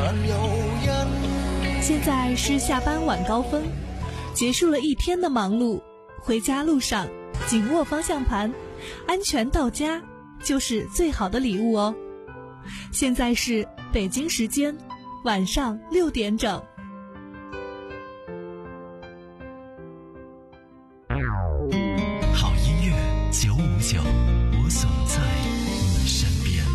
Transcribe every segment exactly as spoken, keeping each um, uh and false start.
现在是下班晚高峰，结束了一天的忙碌，回家路上紧握方向盘，安全到家就是最好的礼物哦。现在是北京时间晚上六点整。 好音乐九五九，我总在你身边。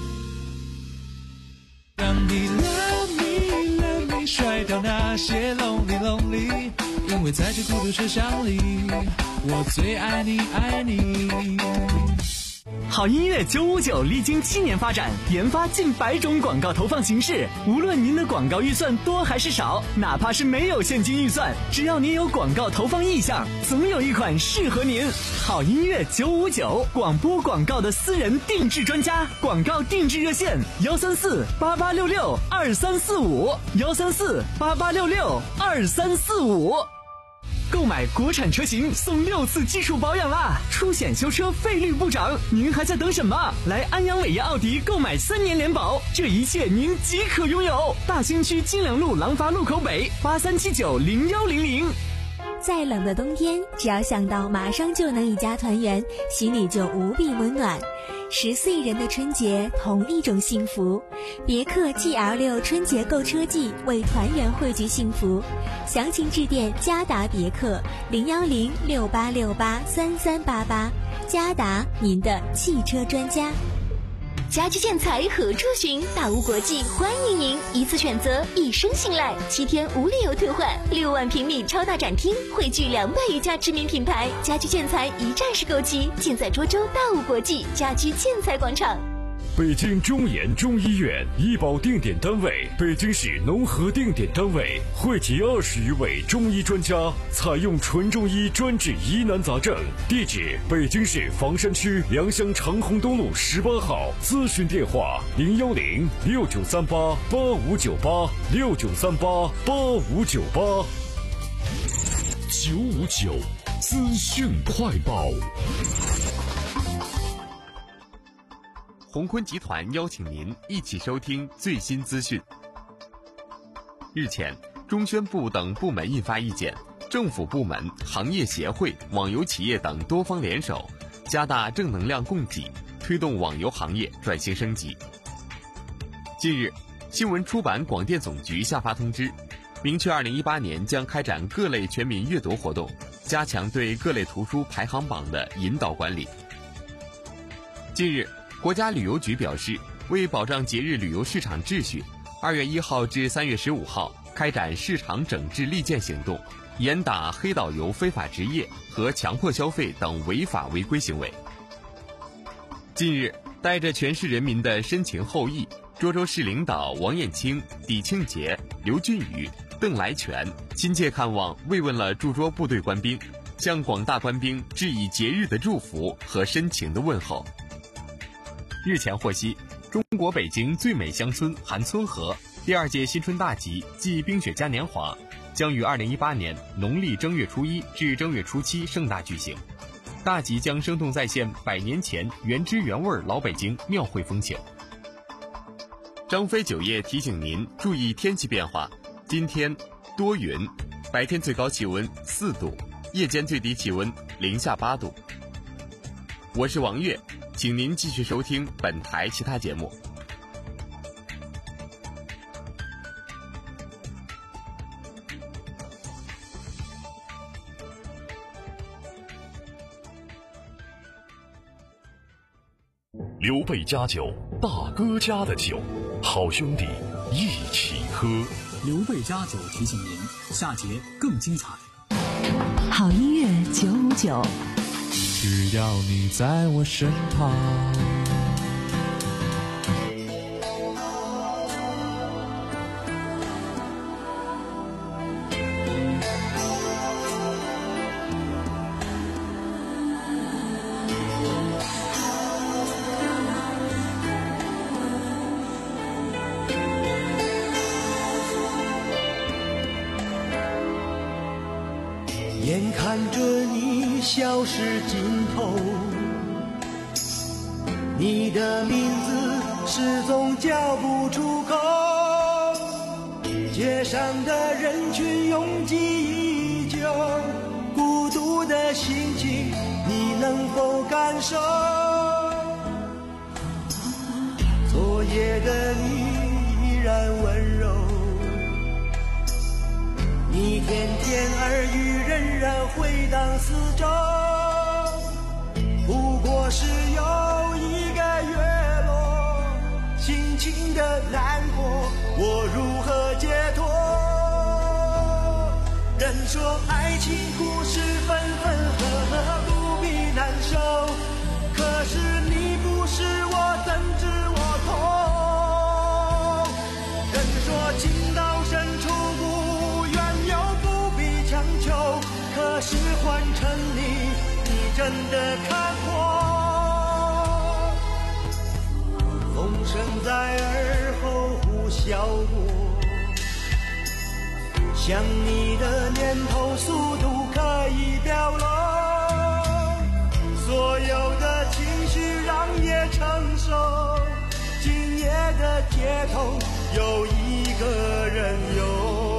让你 love me love me 甩掉那些 lonely lonely， 因为在这孤独车厢里，我最爱你爱你。 好音乐九五九历经七年发展，研发近百种广告投放形式。无论您的广告预算多还是少，哪怕是没有现金预算，只要您有广告投放意向，总有一款适合您。好音乐九五九，广播广告的私人定制专家，广告定制热线幺三四八八六六二三四五幺三四八八六六二三四五。购买国产车型送六次技术保养啦，出险修车费率不涨，您还在等什么？来安阳伟业奥迪购买三年联保，这一切您即可拥有。大兴区金良路廊坊路口北八三七九零幺零零。 再冷的冬天，只要想到马上就能一家团圆，心里就无比温暖。十四亿人的春节，同一种幸福。别克 G L 六 春节购车季，为团圆汇聚幸福。详情致电嘉达别克零幺零六八六八三三八八。嘉达，您的汽车专家。 家居建材何处寻？大屋国际欢迎您，一次选择，一生信赖，七天无理由退换，六万平米超大展厅，汇聚两百余家知名品牌，家居建材一站式购齐，尽在涿州大屋国际家居建材广场。 北京中研中医院医保定点单位，北京市农合定点单位，汇集二十余位中医专家，采用纯中医专治疑难杂症。地址：北京市房山区良乡长虹东路十八号。咨询电话：零幺零六九三八八五九八六九三八八五九八。 九五九资讯快报。 鸿坤集团邀请您一起收听最新资讯。日前，中宣部等部门印发意见，政府部门、行业协会、网游企业等多方联手，加大正能量供给，推动网游行业转型升级。近日，新闻出版广电总局下发通知，明确二零一八年将开展各类全民阅读活动，加强对各类图书排行榜的引导管理。近日，国家旅游局表示，为保障节日旅游市场秩序，二月一号至三月十五号开展市场整治利剑行动，严打黑导游非法执业和强迫消费等违法违规行为。近日，带着全市人民的深情厚谊，涿州市领导王艳清、李庆杰、刘俊宇、邓来全亲切看望慰问了驻涿部队官兵，向广大官兵致以节日的祝福和深情的问候。日前获悉，中国北京最美乡村韩村河第二届新春大集暨冰雪嘉年华将于二零一八年农历正月初一至正月初七盛大举行。大集将生动再现百年前原汁原味老北京庙会风情。张飞酒业提醒您注意天气变化，今天多云，白天最高气温四度，夜间最低气温零下八度。我是王悦，请您继续收听本台其他节目。 刘备家酒，大哥家的酒，好兄弟一起喝。 刘备家酒提醒您，下节更精彩。 好音乐九五九， 只要你在我身旁。 眼看着你消失尽头，你的名字始终叫不出口。 街上的人群拥挤依旧，孤独的心情你能否感受？昨夜的你依然温柔，你甜甜耳语仍然回荡四周。不过是又一个月落，心情的难过我如何解脱？人说爱情故事分分合合不必难受，可是你不是我怎知我痛？人说情到深处无缘又不必强求，可是换成你，你真的看破。风声在耳后呼啸过，想你的念头速度可以表露，所有的情绪让夜承受，今夜的街头有一个人游。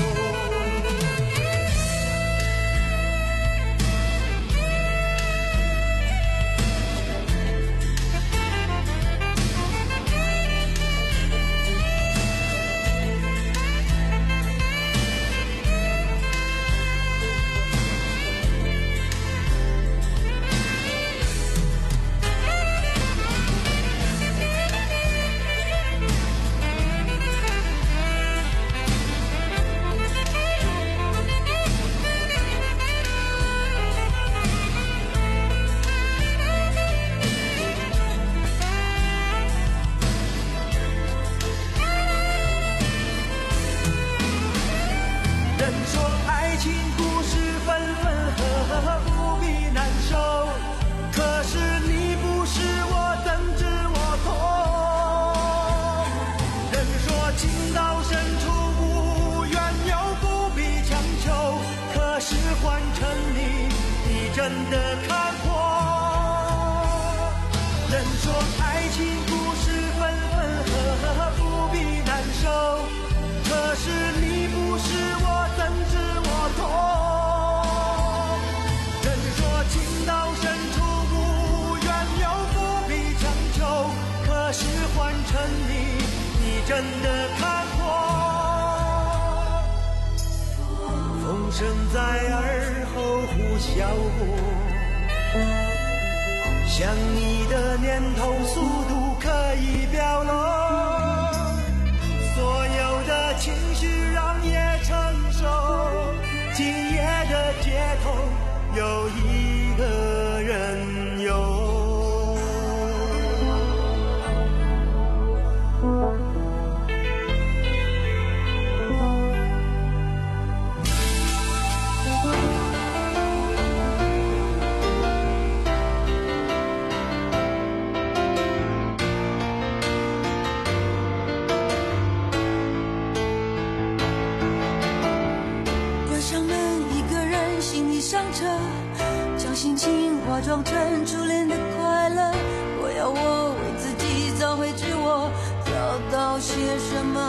真的看破，人说爱情故事分分合合不必难受，可是你不是我怎知我痛？人说情到深处无缘又不必强求，可是换成你，你真的看破。风声在耳后呼啸过，想你的念头速度可以表露，所有的情绪让夜承受，今夜的街头有一个人游。 心情化妆成初恋的快乐，我要我为自己找回自我，找到些什么？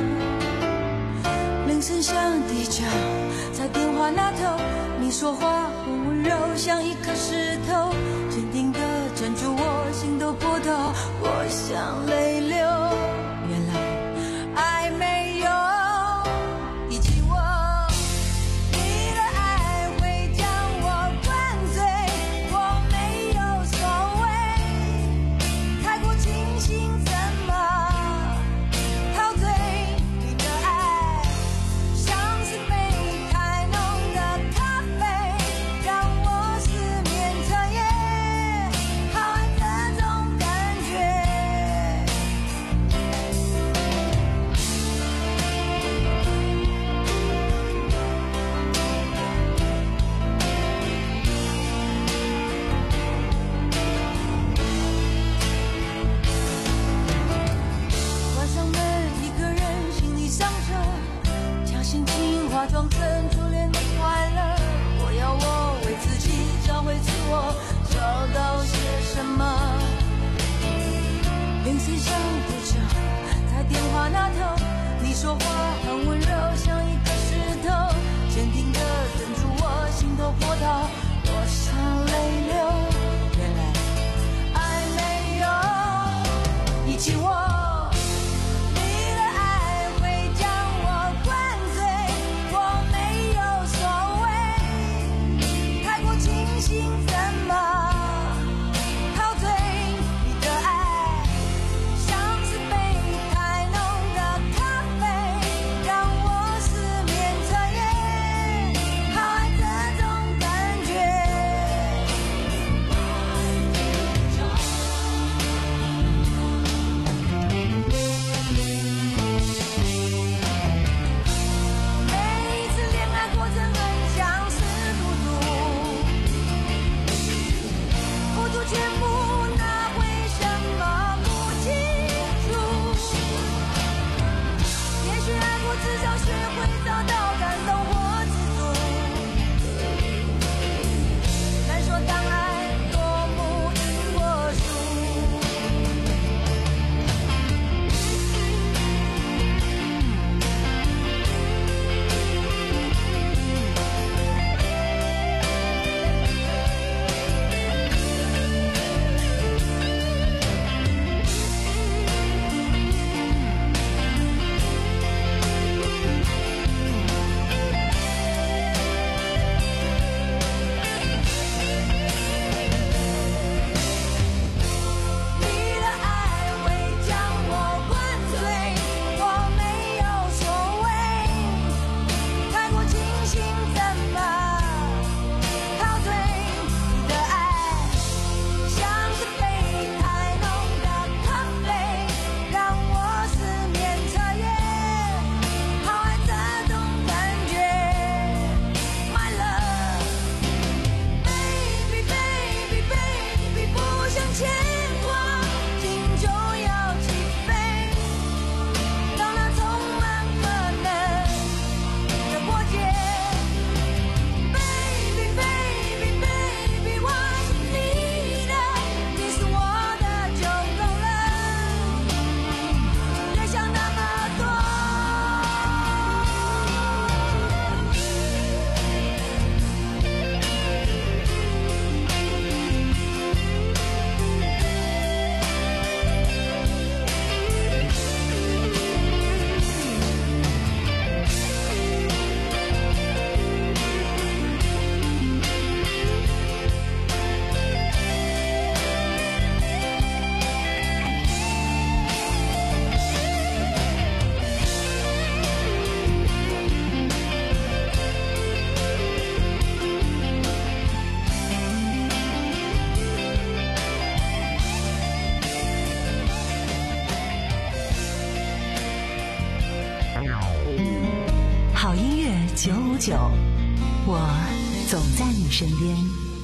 铃声响地久，在电话那头，你说话很温柔，像一颗石头，坚定地镇住我心头波涛，我想泪流。原来爱没有遗弃我。化妆成初恋的快乐，我要我为自己找回自我，找到些什么？铃声响地久，在电话那头，你说话很温柔。 九五九，我总在你身边。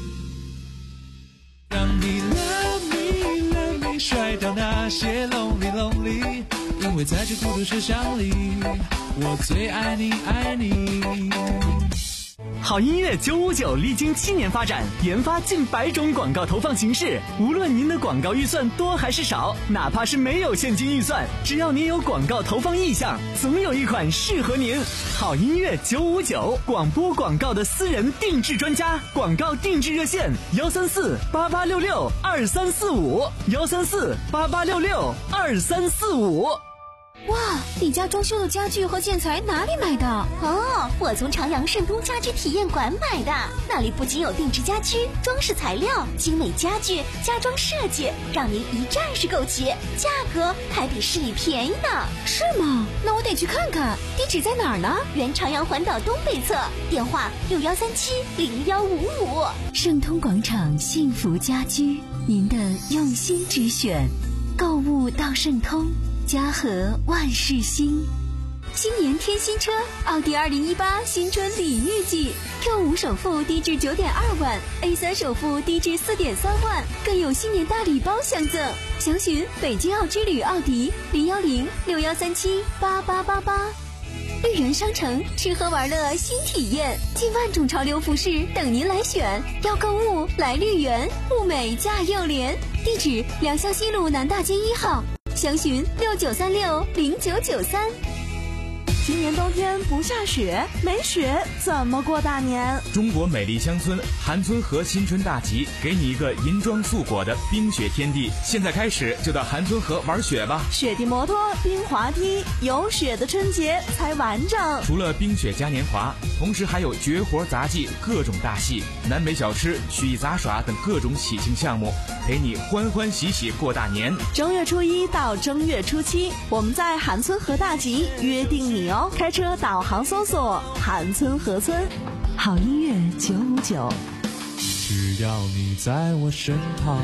让你 love me love me 甩掉那些 lonely lonely， 因为在这孤独车厢里，我最爱你爱你。 好音乐九五九历经七年发展，研发近百种广告投放形式。无论您的广告预算多还是少，哪怕是没有现金预算，只要您有广告投放意向，总有一款适合您。好音乐九五九，广播广告的私人定制专家，广告定制热线幺三四八八六六二三四五幺三四八八六六二三四五。 哇，你家装修的家具和建材哪里买的？ 哦，我从长阳盛通家居体验馆买的。那里不仅有定制家居、装饰材料、精美家具、家装设计，让您一站式购齐，价格还比市里便宜呢。 是吗？那我得去看看。地址在哪儿呢？ 原长阳环岛东北侧，电话六幺三七零幺五五。 盛通广场幸福家居，您的用心之选。购物到盛通。家和万事兴， 新年添新车，奥迪二零一八新春礼遇季 ，Q 五首付低至九点二万 ，A 三首付低至四点三万，更有新年大礼包相赠。详询北京奥之旅奥迪零幺零六幺三七八八八八。绿园商城，吃喝玩乐新体验，近万种潮流服饰等您来选。要购物来绿园，物美价又廉。地址：良乡西路南大街一号。详询六九三六零九九三。 今年冬天不下雪，没雪怎么过大年？ 中国美丽乡村韩村河新春大集，给你一个银装素裹的冰雪天地。现在开始就到韩村河玩雪吧！ 雪地摩托、冰滑梯，有雪的春节才完整。 除了冰雪嘉年华，同时还有绝活杂技、各种大戏、南北小吃、曲艺杂耍等各种喜庆项目，陪你欢欢喜喜过大年。 正月初一到正月初七，我们在韩村河大集约定你哦。开车导航搜索韩村河村。 好音乐九五九， 只要你在我身旁。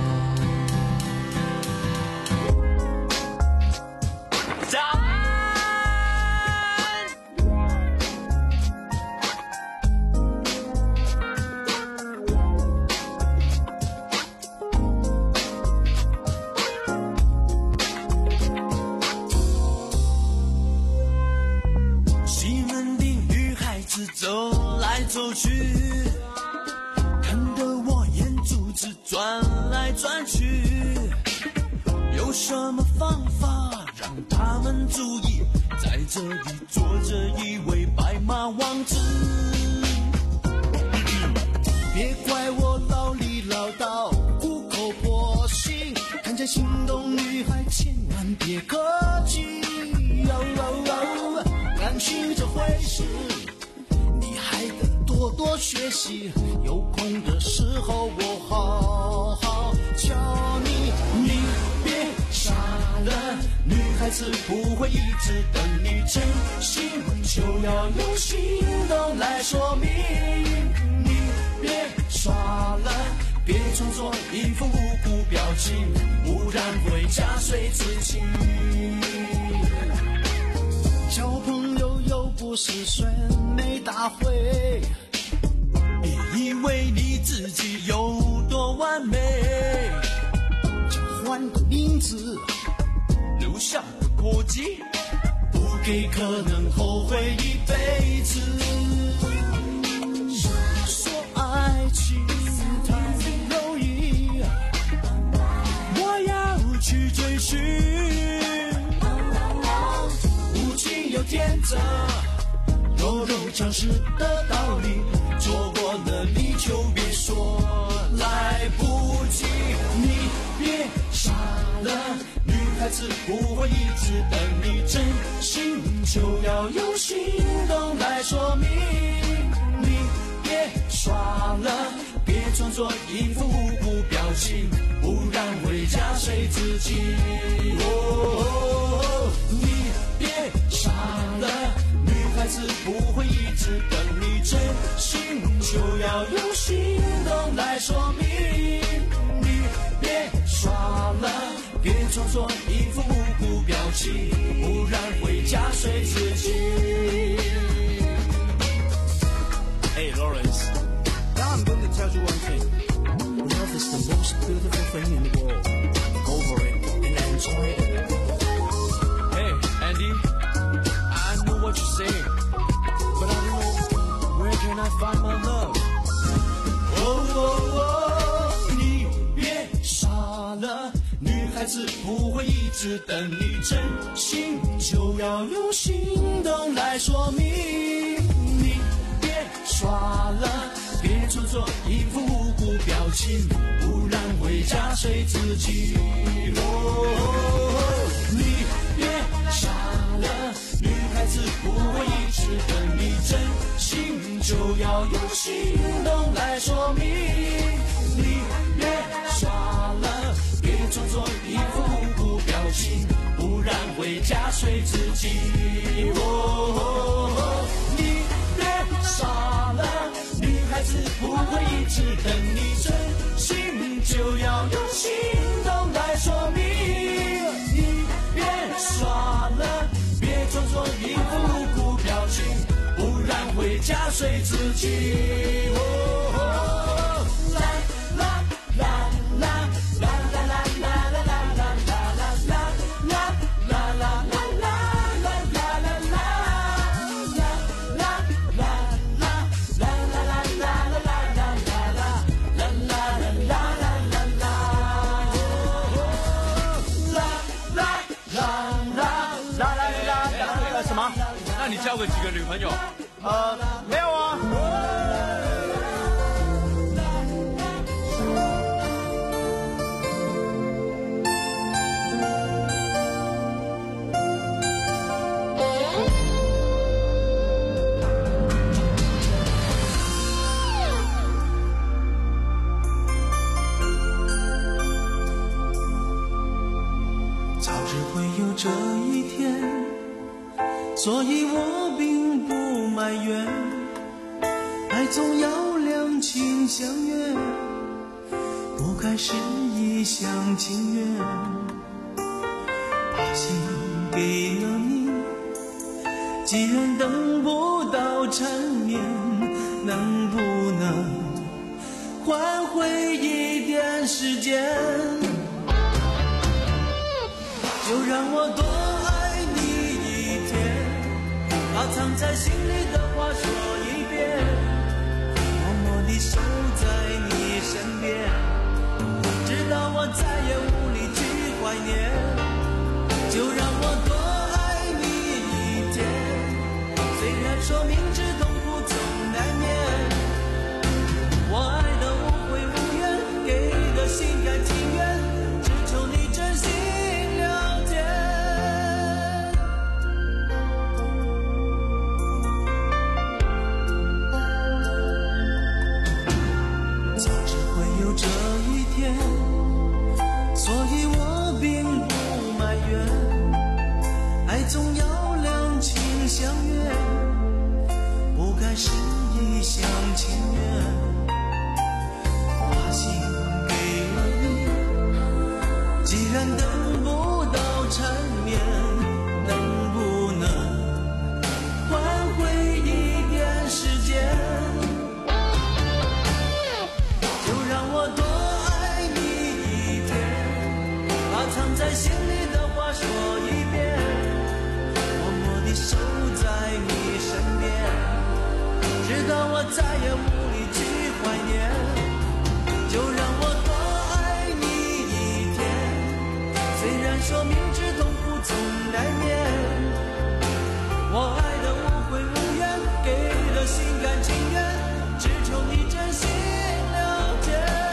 早安。 走去，看得我眼珠子转来转去。有什么方法让他们注意，在这里坐着一位白马王子？别怪我唠里唠叨，苦口婆心，看见心动女孩千万别客气。哦哦哦，感情这回事，你还得多多学习。有空的时候我好好教你，你别傻了，女孩子不会一直等你真心，就要用行动来说明。你别耍了，别装作一副无辜表情，不然会加碎自己。交朋友又不是选美大会，别以为你自己有多完美，就换个名字留下个过节，不给可能后悔一辈子。说爱情太容易，我要去追寻，无情又天真，柔柔强势的道理，错过了你就别说来不及。你别傻了，女孩子不会一直等你真心，就要用行动来说明。你别耍了，别装作一副无辜表情，不然会加碎自己。哦，你别傻了，女孩子不会一直等你真心，就要用行动来说明。你别耍了，别装作一副无辜表情，不然会加碎自己。Hey Lawrence, now I'm going to tell you one thing. Love is the most beautiful thing in the world. Go for it and enjoy it. Hey Andy, I know what you're saying, but I don't know where can I find my love. Oh oh oh, 你别傻了，女孩子不会一直等你真心，就要用行动来说明。你别耍了，别装作一副无辜表情，不然会加碎自己。哦，你别傻了，女孩子不会一直等你真心，就要用行动来说明。你别耍了，别装作一副无辜表情，不然会加碎自己。哦，你别傻了，女孩子不会一直等你真心，就要用行动来说明。你别耍了，别装作一副无辜表情，不然会加碎自己。哦，啦啦啦啦啦啦啦啦啦啦啦啦啦啦啦啦。 那你交过几个女朋友？ 呃，没有啊。早知会有这一天，所以我并不埋怨，爱总要两情相悦，不该是一厢情愿，把心给了你，既然等不到缠绵，能不能换回一点时间，就让我多爱你一天，把藏在心里的话说一遍， 怀念，就让我多爱你一天。虽然说明知痛苦总难免，我爱的无悔无怨，给的心甘情愿，只求你真心了解。早知会有这一天，所以我并不埋怨，爱总要两情相悦，不该是一厢情愿，把心给了你，既然等不到缠绵，能不能换回一点时间，就让我多爱你一天，把藏在心里的话说一遍，默默地守在你身边，直到我再也无力去怀念，就让我多爱你一天。虽然说明知痛苦总难免，我爱的无悔无怨，给的心甘情愿，只求你真心了解。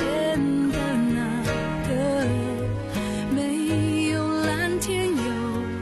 线的那个，没有蓝天，有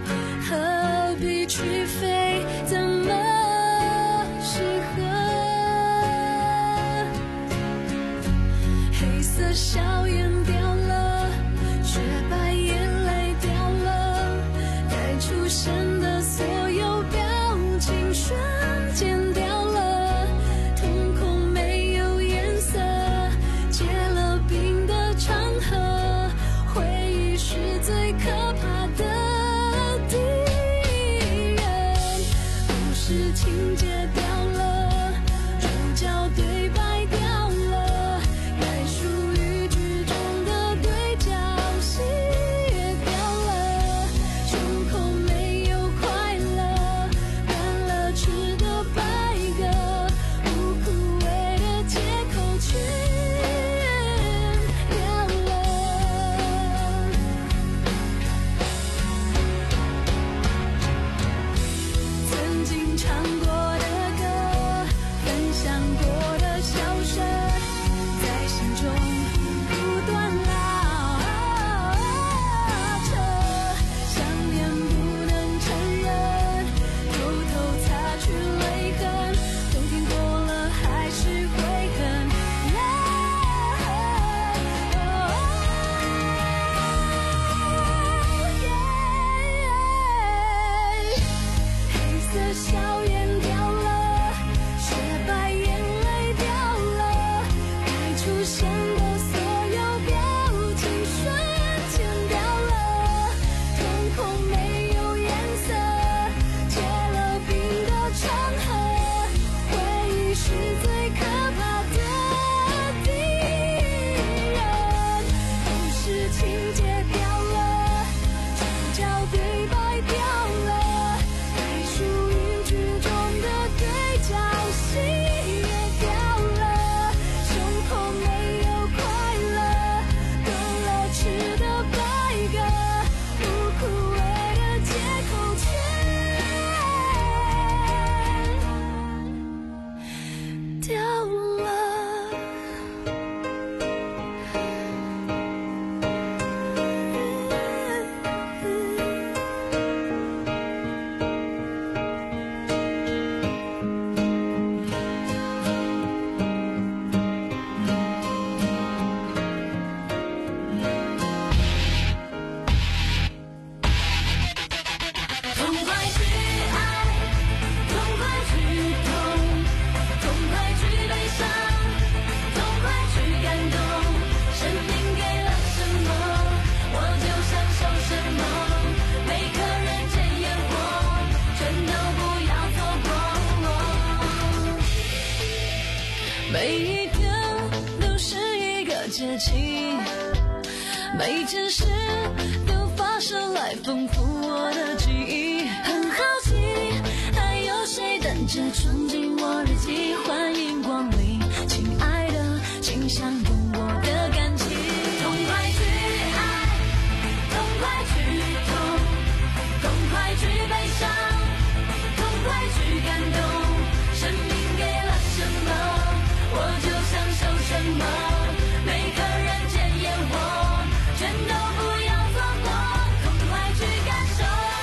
每件事都发生来丰富我的记忆。很好奇，还有谁等着闯进我日记？欢迎光临，亲爱的，请享用我的感情。痛快去爱，痛快去痛，痛快去悲伤，痛快去感动。生命给了什么，我就享受什么。每个人检验我，全都不要错过，痛快去感受。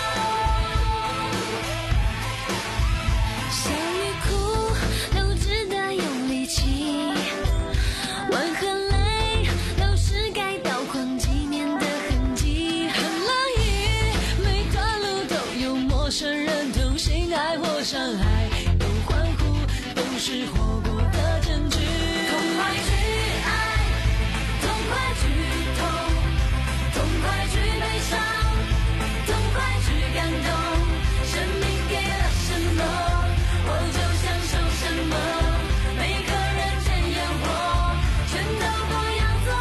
笑与哭都值得用力气，吻和泪都是该刀框纪念的痕迹。很乐意，每段路都有陌生人同行，爱或伤害都欢呼，都是活过的证据。痛快去爱，痛快去痛，痛快去悲伤，痛快去感动。生命给了什么，我就享受什么。每个人检验我，全都不要错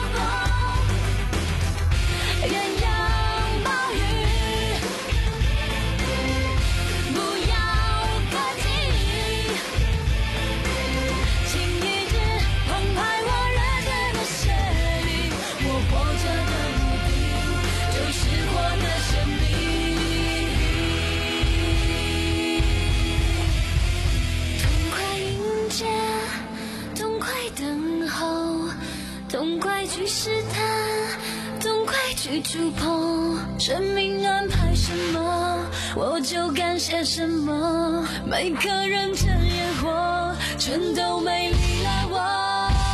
过。艳阳暴雨，不要客气，请一直澎湃我热血的血液。我活着的目的，就是活的生命。痛快迎接，痛快等候，痛快去试探，痛快去触碰。生命安排什么，我就感谢什么。每个人检验我，全都美丽了我。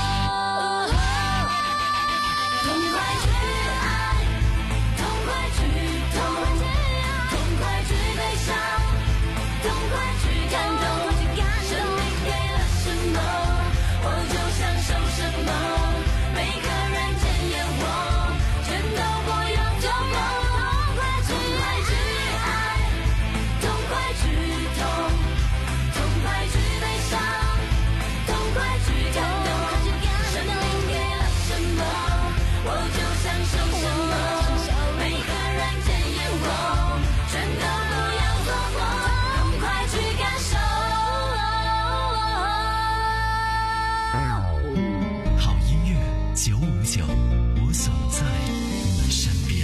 痛快去爱，痛快去痛，痛快去悲伤，痛快去感动。生命给了什么，我就享受什么。每个人检验我，全都不要错过。痛快去爱，痛快去痛，痛快去悲伤，痛快去感动。生命给了什么，我就享受什么。每个人检验我，全都不要错过。痛快去感受。 好音乐九五九，我总在你身边。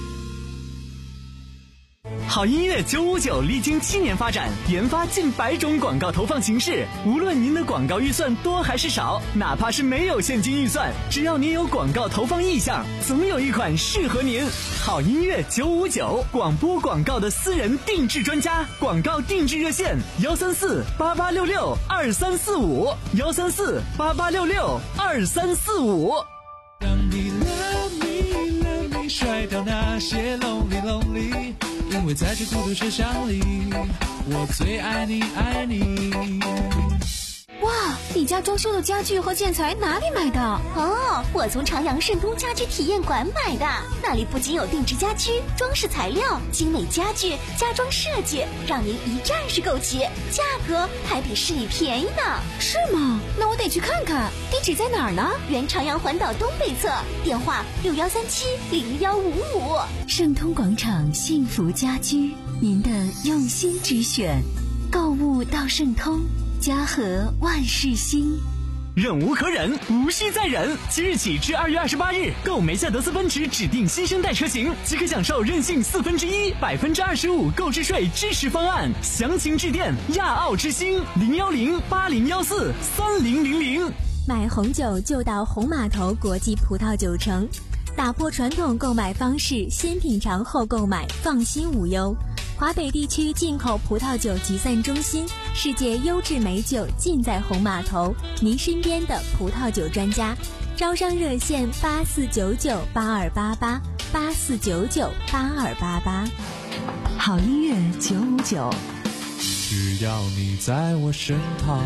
好音乐九五九历经七年发展，研发近百种广告投放形式。无论您的广告预算多还是少，哪怕是没有现金预算，只要您有广告投放意向，总有一款适合您。好音乐九五九，广播广告的私人定制专家，广告定制热线：幺三四八八六六二三四五，幺三四八八六六二三四五。 让你 love me love me 甩掉那些 lonely lonely， 因为在这孤独车厢里，我最爱你爱你。 哇，你家装修的家具和建材哪里买的？ 哦，我从长阳盛通家居体验馆买的。那里不仅有定制家居、装饰材料、精美家具、家装设计，让您一站式购齐，价格还比市里便宜呢。 是吗？那我得去看看。地址在哪儿呢？ 原长阳环岛东北侧，电话六幺三七零幺五五。 盛通广场幸福家居，您的用心之选，购物到盛通。家和万事兴， 忍无可忍，无需再忍。即日起至二月二十八日，购梅赛德斯奔驰指定新生代车型，即可享受任性四分之一、百分之二十五购置税支持方案。详情致电亚奥之星零幺零八零幺四三零零零。 买红酒就到红码头国际葡萄酒城，打破传统购买方式，先品尝后购买，放心无忧。华北地区进口葡萄酒集散中心，世界优质美酒尽在红码头，您身边的葡萄酒专家。招商热线八四九九八二八八八四九九八二八八。 好音乐九五九， 只要你在我身旁。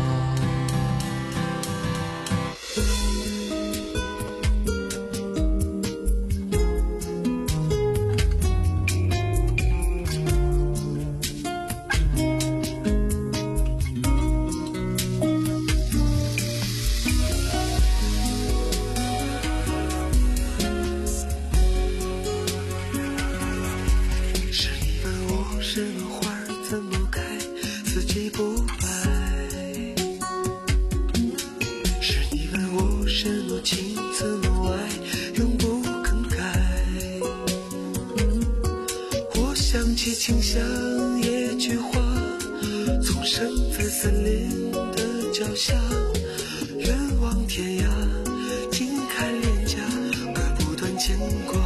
起清香野菊花，纵生在森林的脚下，远望天涯，近看脸颊，割不断牵挂。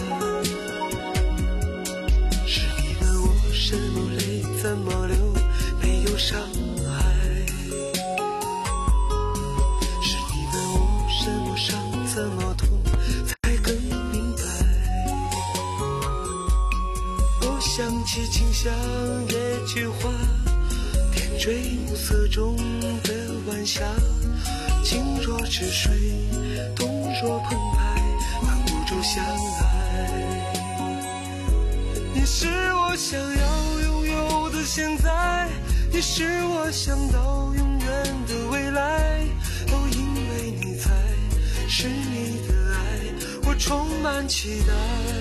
是你问我什么泪怎么流，没有伤害。是你问我什么伤怎么痛，才更明白。我想起清香野菊花，点缀暮色中的晚霞，静若止水，动若澎湃，挡不住相爱。你是我想要拥有的现在，你是我想到永远的未来。都因为你在，是你的爱，我充满期待。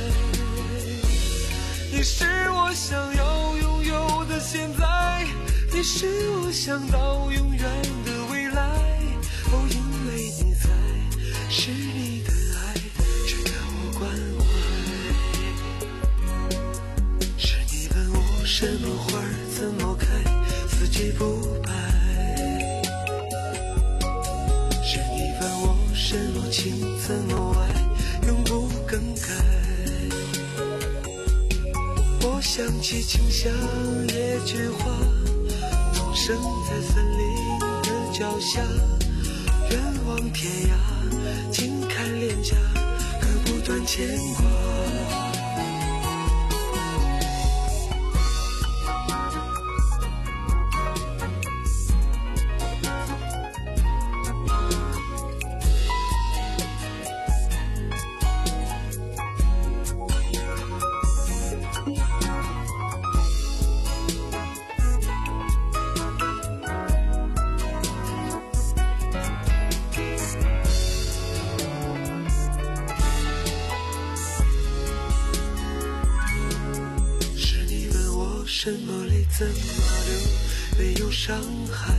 你是我想要拥有的现在，你是我想到永远的未来。都因为你在，是你的爱，值得我关怀。是你问我什么花儿怎么开，四季不败。是你问我什么情怎么爱，永不更改。我想起清香野菊花，纵生在森林的脚下，远望天涯，近看脸颊，割不断牵挂。什么泪怎么流，没有伤害。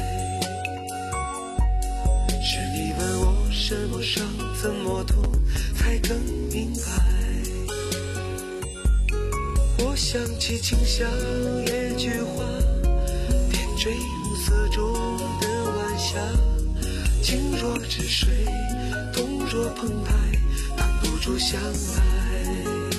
是你问我什么伤怎么痛，才更明白。我想起清香野菊花，点缀暮色中的晚霞，静若止水，动若澎湃，挡不住相爱。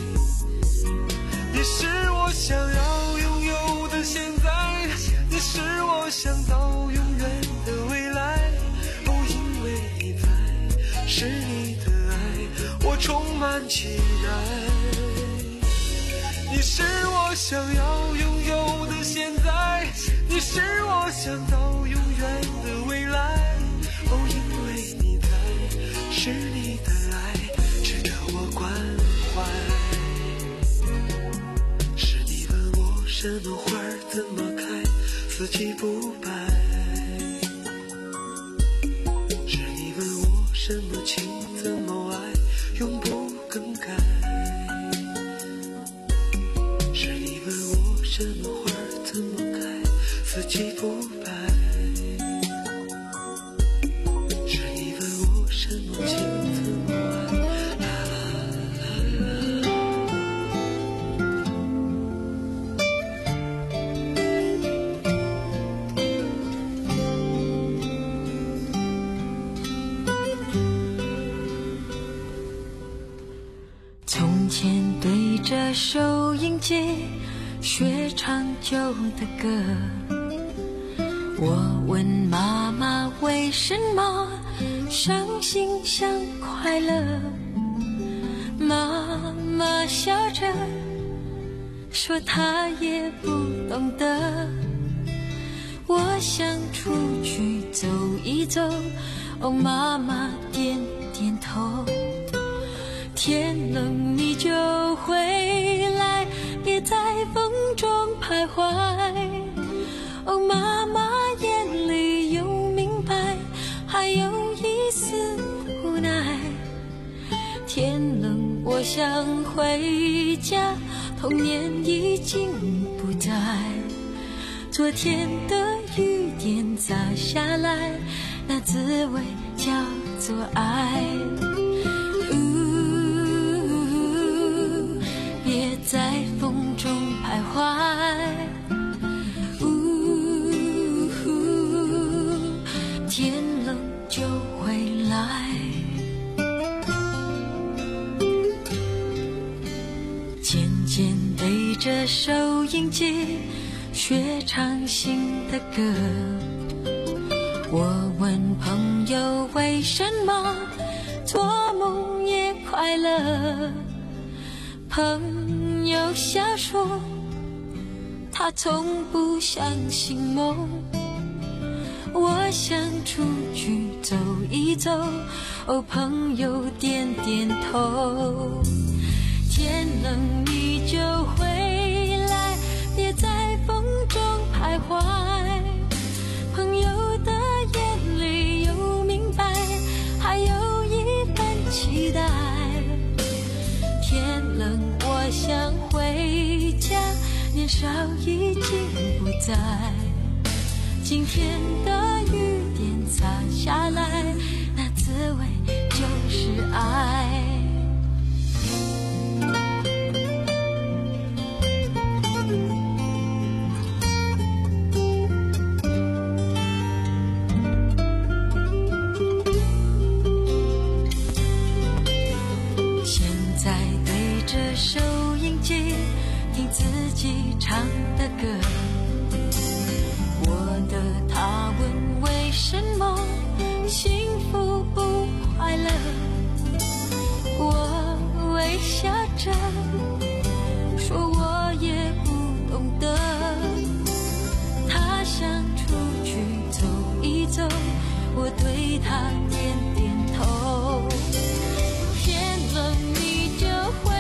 你是我想要拥有的现在，你是我想到永远的未来。哦，因为你在，是你的爱，我充满期待。你是我想要拥有的现在，你是我想到永远的未来。哦，因为你在，是你的爱，值得我关怀。什么花儿怎么开，四季不败。是你问我什么情怎么爱，永不更改。是你问我什么花儿怎么开，四季不败。是你问我什么情怎么爱，啦啦啦啦。 着收音机学唱旧的歌，我问妈妈为什么伤心像快乐，妈妈笑着说她也不懂得。我想出去走一走，哦，妈妈点点头。天冷你就回来，别在风中徘徊。哦，妈妈眼里有明白，还有一丝无奈。天冷我想回家，童年已经不在。昨天的雨点洒下来，那滋味叫做爱。在风中徘怀。呜呼，天冷就回来。渐渐对着收音机学唱新的歌，我问朋友为什么做梦也快乐，朋友笑说他从不相信梦。我想出去走一走，哦，朋友点点头。天冷你就回来，别在风中徘徊。朋友的眼里有明白，还有一份期待。天冷我想回家，年少已经不在。今天的雨点洒下来，那滋味就是爱。收音机听自己唱的歌，我的他问为什么幸福不快乐，我微笑着说我也不懂得。他想出去走一走，我对他点点头。天冷你就回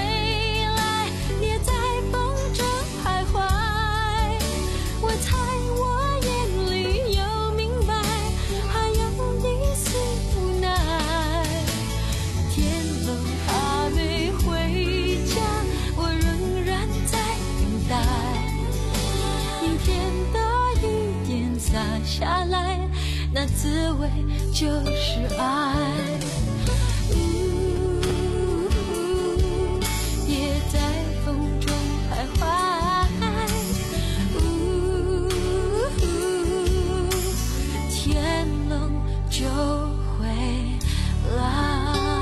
下来，那滋味就是爱。别在风中徘徊。天冷就回来。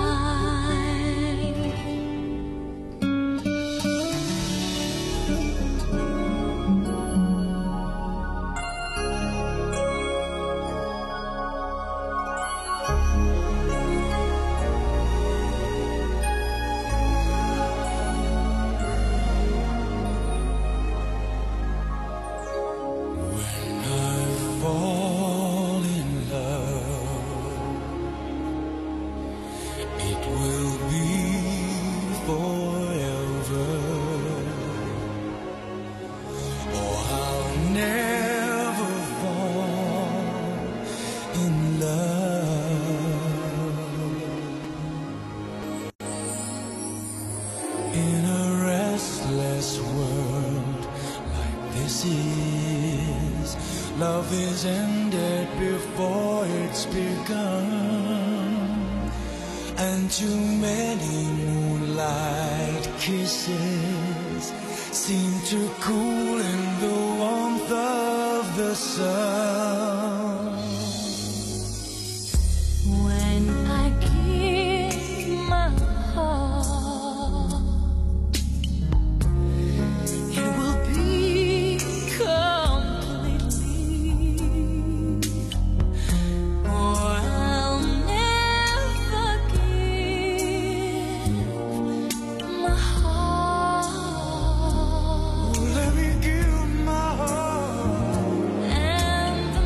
Love is ended before it's begun, and too many moonlight kisses seem to cool in the warmth of the sun. When I give my heart, it will be completely. Oh, I'll never give my heart. Let me give my heart. And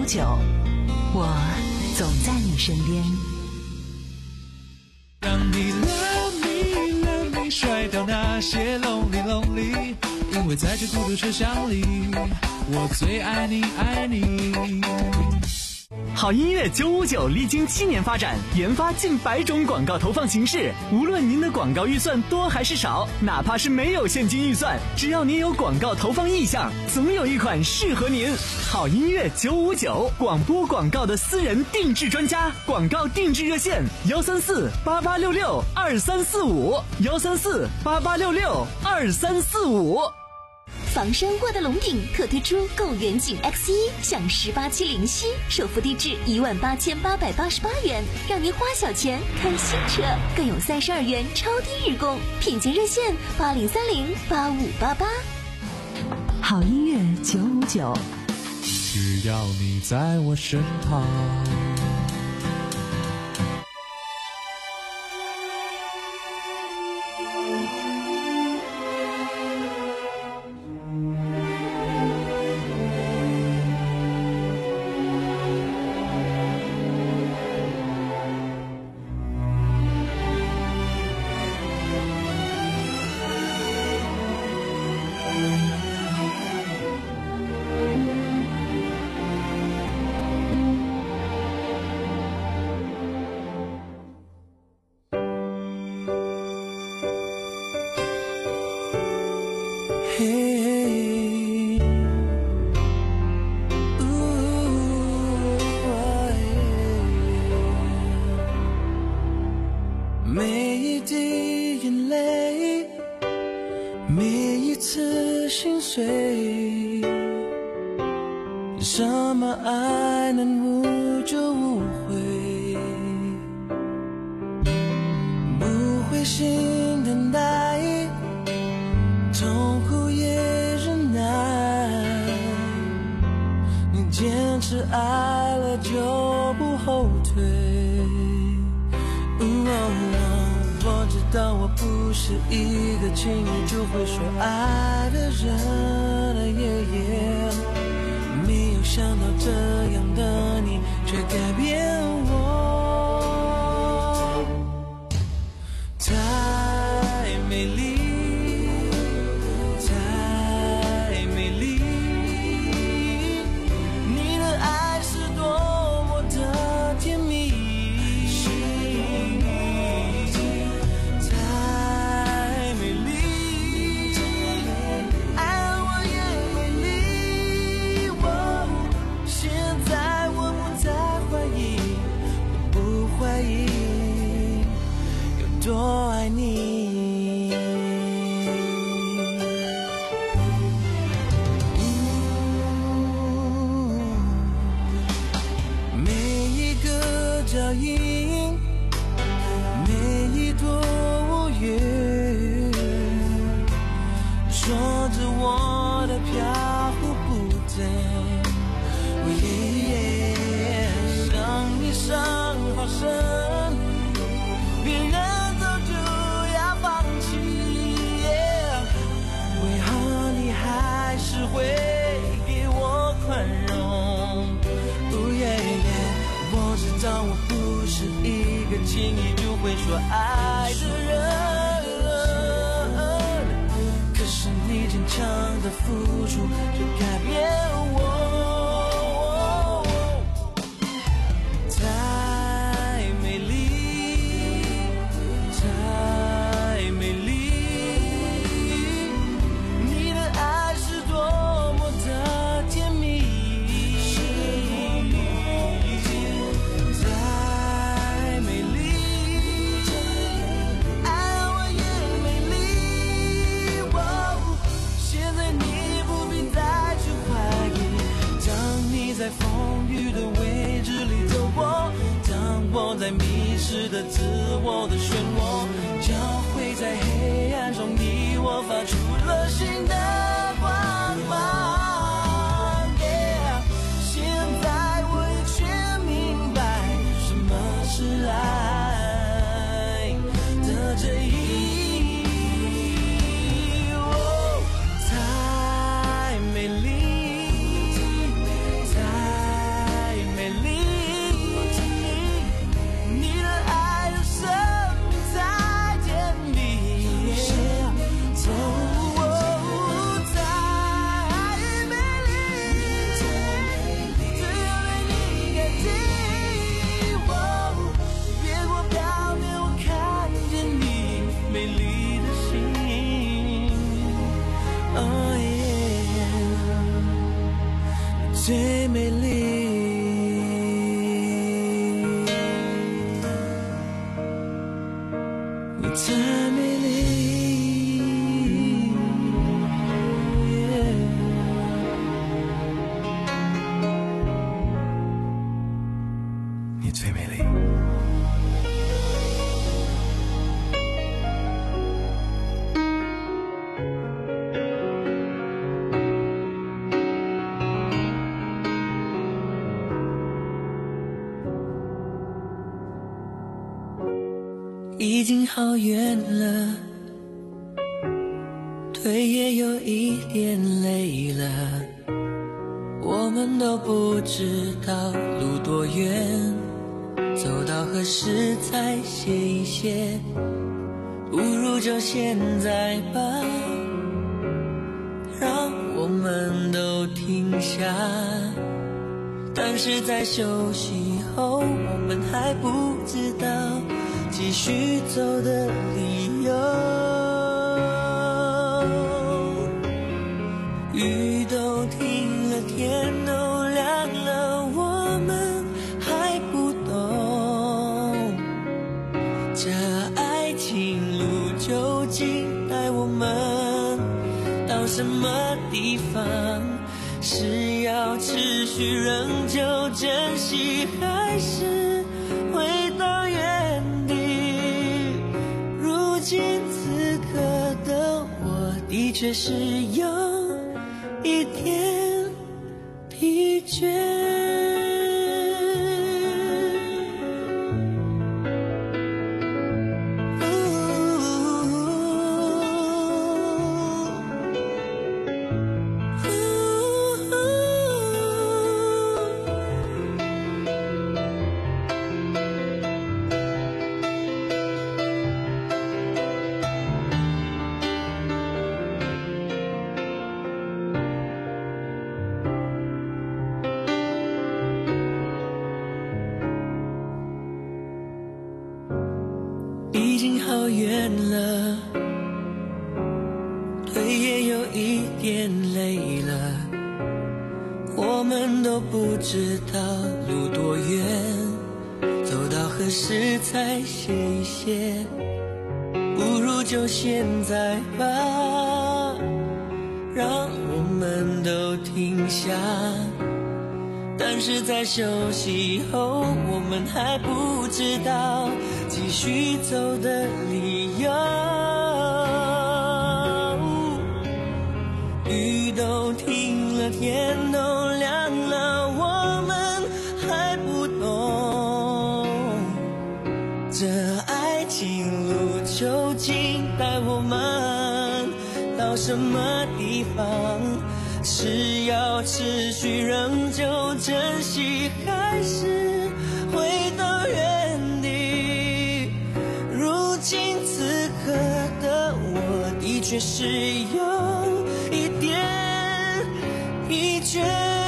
九，我总在你身边。 让你 love me love me 甩掉那些 lonely lonely， 因为在这孤独车厢里，我最爱你爱你。 好音乐九五九历经七年发展，研发近百种广告投放形式。无论您的广告预算多还是少，哪怕是没有现金预算，只要您有广告投放意向，总有一款适合您。好音乐九五九，广播广告的私人定制专家，广告定制热线：幺三四八八六六二三四五，幺三四八八六六二三四五。 房山沃德龙顶特推出购远景 X 一 享十八期零息，首付低至一万八千八百八十八元，让您花小钱看新车，更有三十二元超低日供。品鉴热线八零三零八五八八。 好音乐九五九， 只要你在我身旁。 每一滴眼泪，每一次心碎，什么爱能无就无悔？不灰心等待，痛苦也忍耐。你坚持爱了就不后退。我知道我不是一个轻易就会说爱的人，耶耶，没有想到这样的你却改变我，太美丽，太美丽，你的爱是多么的甜蜜。多爱你，嗯，每一个脚印，每一朵乌云，说着我的飘忽不定，伤你伤好深，别人会给我宽容，哦耶耶！我知道我不是一个轻易就会说爱的人，可是你坚强的付出就改变我。太美丽，太美丽。在风雨的位置里走过，当我在迷失的自我的漩涡，交汇在黑暗中，你我发出了新的光芒。Yeah， 现在我也全明白什么是爱的真意。哦，太美丽。 你太美丽， 你最美丽。 已经好远了，腿也有一点累了，我们都不知道路多远，走到何时才歇一歇，不如就现在吧，让我们都停下。但是在休息后，我们还不知道继续走的理由。雨都停了，天都亮了，我们还不懂这爱情路究竟带我们到什么地方，是要持续仍旧珍惜，还是回到原地？如今此刻的我的确是有一点疲倦。已经好远了，腿也有一点累了，我们都不知道路多远，走到何时才歇一歇，不如就现在吧，让我们都停下。但是在休息后，我们还不知道继续走的理由。雨都停了，天都亮了，我们还不懂这爱情路究竟带我们到什么地方，是要持续仍旧珍惜，还是回到原地？如今此刻的我的确是有一点疲倦。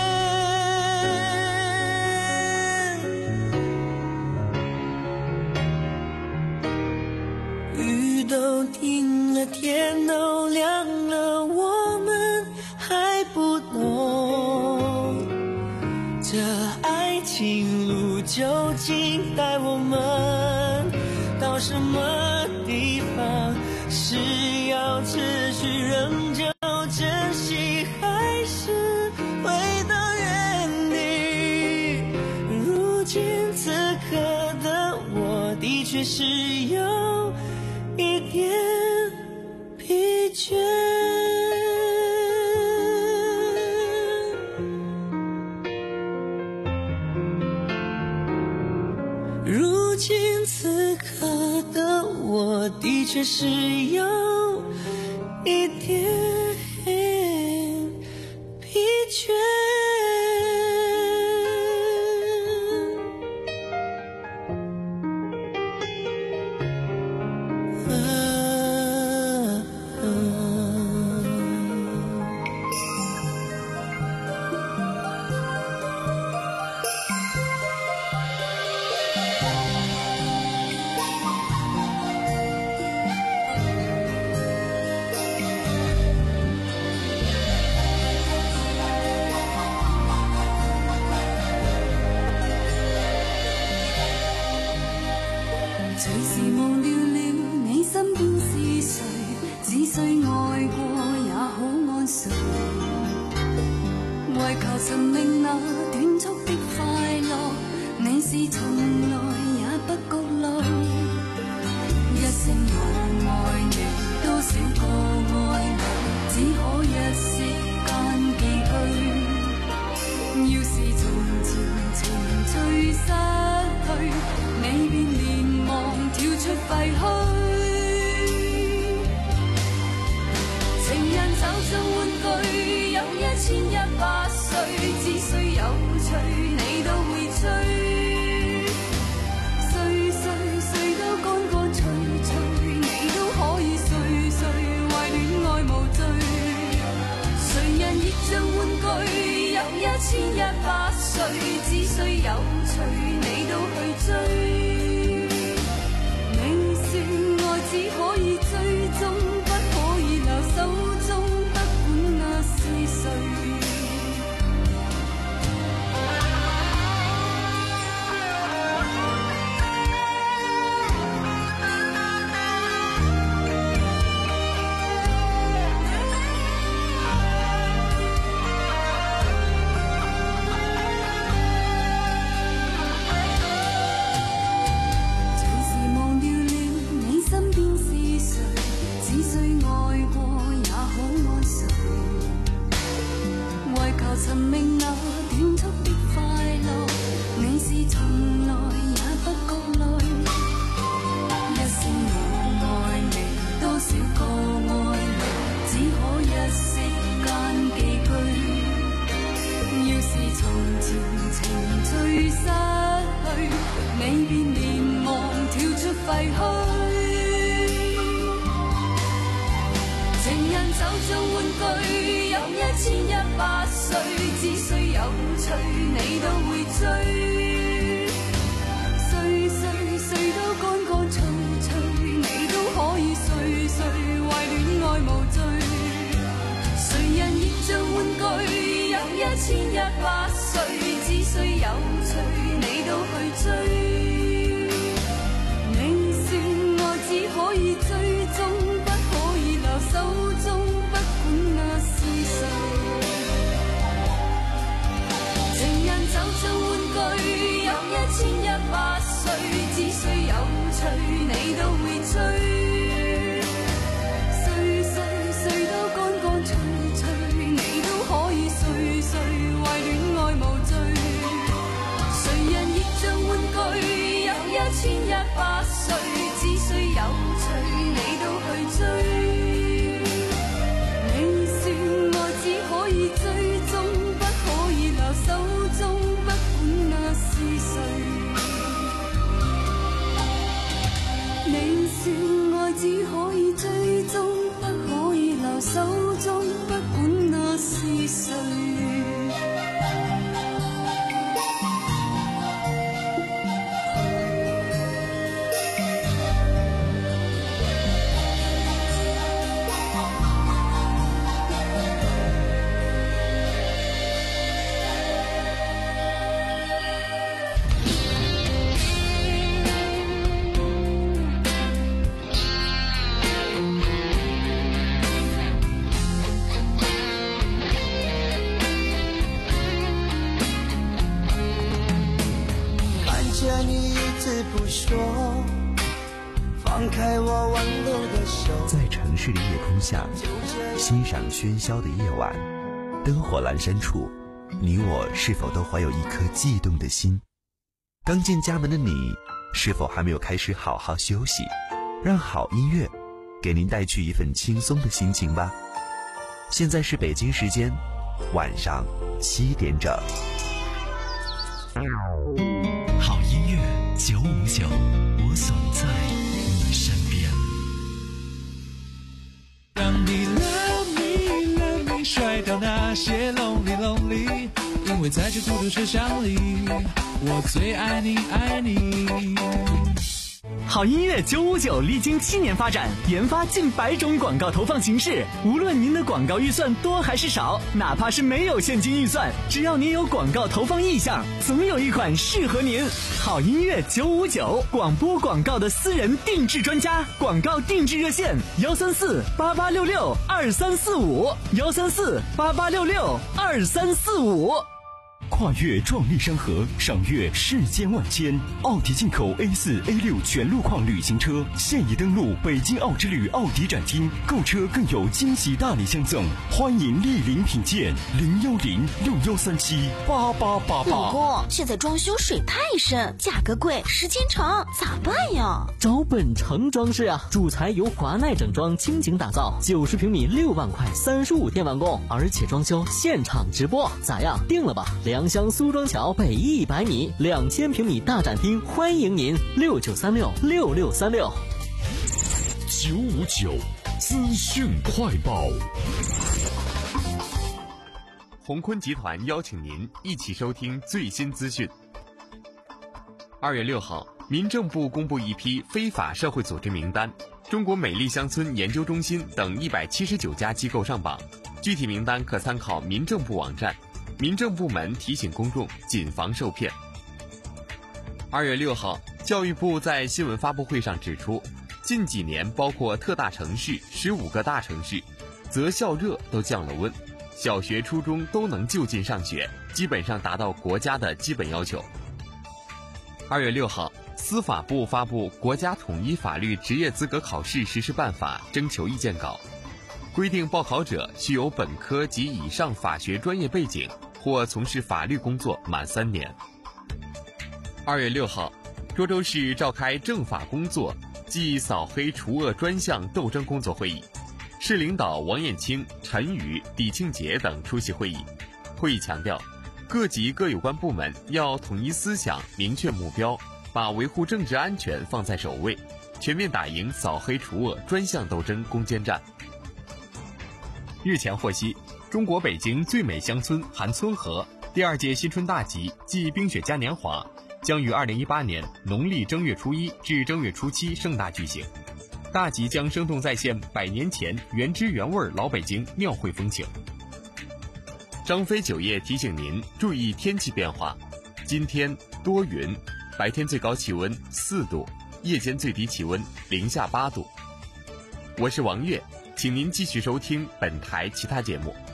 雨都停了，天都亮了，我们还不懂这爱情路究竟带我们到什么地方，是要持续仍旧珍惜，还是回到原地？如今此刻的我的确是有一点疲倦。如今此刻的我的确是有一点疲倦。 隨時無聊了，你身邊是誰，只需愛過也好安睡。為求尋覓那短促的快樂，你是從來也不覺累。一聲我愛你，多少個愛侶，只可一息間寄居。要是從前情趣失去，你便連忙跳出廢墟。情人就像玩具，有一千一百歲，只需有趣，你都會追。歲歲歲都乾乾脆脆，你都可以歲歲懷戀愛無罪。誰人亦像玩具，有一千一百歲，只需有趣，你都去追。你說愛只可以追蹤，不可以留手中，不管那是誰。尋覓那短促的快樂，你是從來也不覺累。一聲我愛你，多少個愛侶，只可一息間寄居。要是從前情趣失去，你便連忙跳出廢墟。情人就像玩具，有一千一百歲，只需有趣，你都會追。歲歲歲都乾乾脆脆，你都可以歲歲懷戀愛無罪。誰人亦像玩具，有一千一百歲，只需有趣，你都去追。你說愛只可以追蹤，不可以留手中，不管那是誰。情人就像玩具，有一千一百歲，只需有趣，你都會追。歲歲歲都乾乾脆脆，你都可以歲歲懷戀愛無罪。誰人亦像玩具，有一千一百歲，只需有趣，你都去追。你說愛只可以追蹤，不可以留手中，不管那是誰。你說愛只可以追蹤，不可以留手中，不管那是誰。 在城市的夜空下，欣赏喧嚣的夜晚，灯火阑珊处，你我是否都怀有一颗悸动的心？刚进家门的你，是否还没有开始好好休息？让好音乐给您带去一份轻松的心情吧。现在是北京时间晚上七点整。 好音乐九五九，我总在你身边。 让你 love me love me 甩掉那些 lonely lonely， 因为在这孤独车厢里，我最爱你爱你。 好音乐九五九历经七年发展，研发近百种广告投放形式。无论您的广告预算多还是少，哪怕是没有现金预算，只要您有广告投放意向，总有一款适合您。好音乐九五九，广播广告的私人定制专家，广告定制热线：幺三四八八六六二三四五，幺三四八八六六二三四五。 跨越壮丽山河，赏阅世间万千。奥迪进口 A 四 A 六 全路况旅行车现已登陆北京奥之旅奥迪展厅，购车更有惊喜大礼相赠，欢迎莅临品鉴。零幺零六幺三七八八八八。 老公，现在装修水太深，价格贵，时间长，咋办呀？ 找本城装饰啊，主材由华奈整装倾情打造，九十平米六万块，三十五天完工，而且装修现场直播，咋样？定了吧？良乡苏庄桥北一百米，两千平米大展厅，欢迎您！六九三六六六三六。 九五九资讯快报。 鸿坤集团邀请您一起收听最新资讯。二月六号，民政部公布一批非法社会组织名单，中国美丽乡村研究中心等一百七十九家机构上榜，具体名单可参考民政部网站。民政部门提醒公众谨防受骗。二月六号，教育部在新闻发布会上指出，近几年包括特大城市十五个大城市，择校热都降了温，小学、初中都能就近上学，基本上达到国家的基本要求。二月六号，司法部发布《国家统一法律职业资格考试实施办法》征求意见稿，规定报考者需有本科及以上法学专业背景，或从事法律工作满三年。二月六号，涿州市召开政法工作暨扫黑除恶专项斗争工作会议，市领导王艳清、陈宇、李庆杰等出席会议。会议强调，各级各有关部门要统一思想，明确目标，把维护政治安全放在首位，全面打赢扫黑除恶专项斗争攻坚战。日前获悉，中国北京最美乡村韩村河第二届新春大集暨冰雪嘉年华将于二零一八年农历正月初一至正月初七盛大举行。大集将生动再现百年前原汁原味老北京庙会风情。张飞酒业提醒您注意天气变化，今天多云，白天最高气温四度，夜间最低气温零下八度。我是王悦，请您继续收听本台其他节目。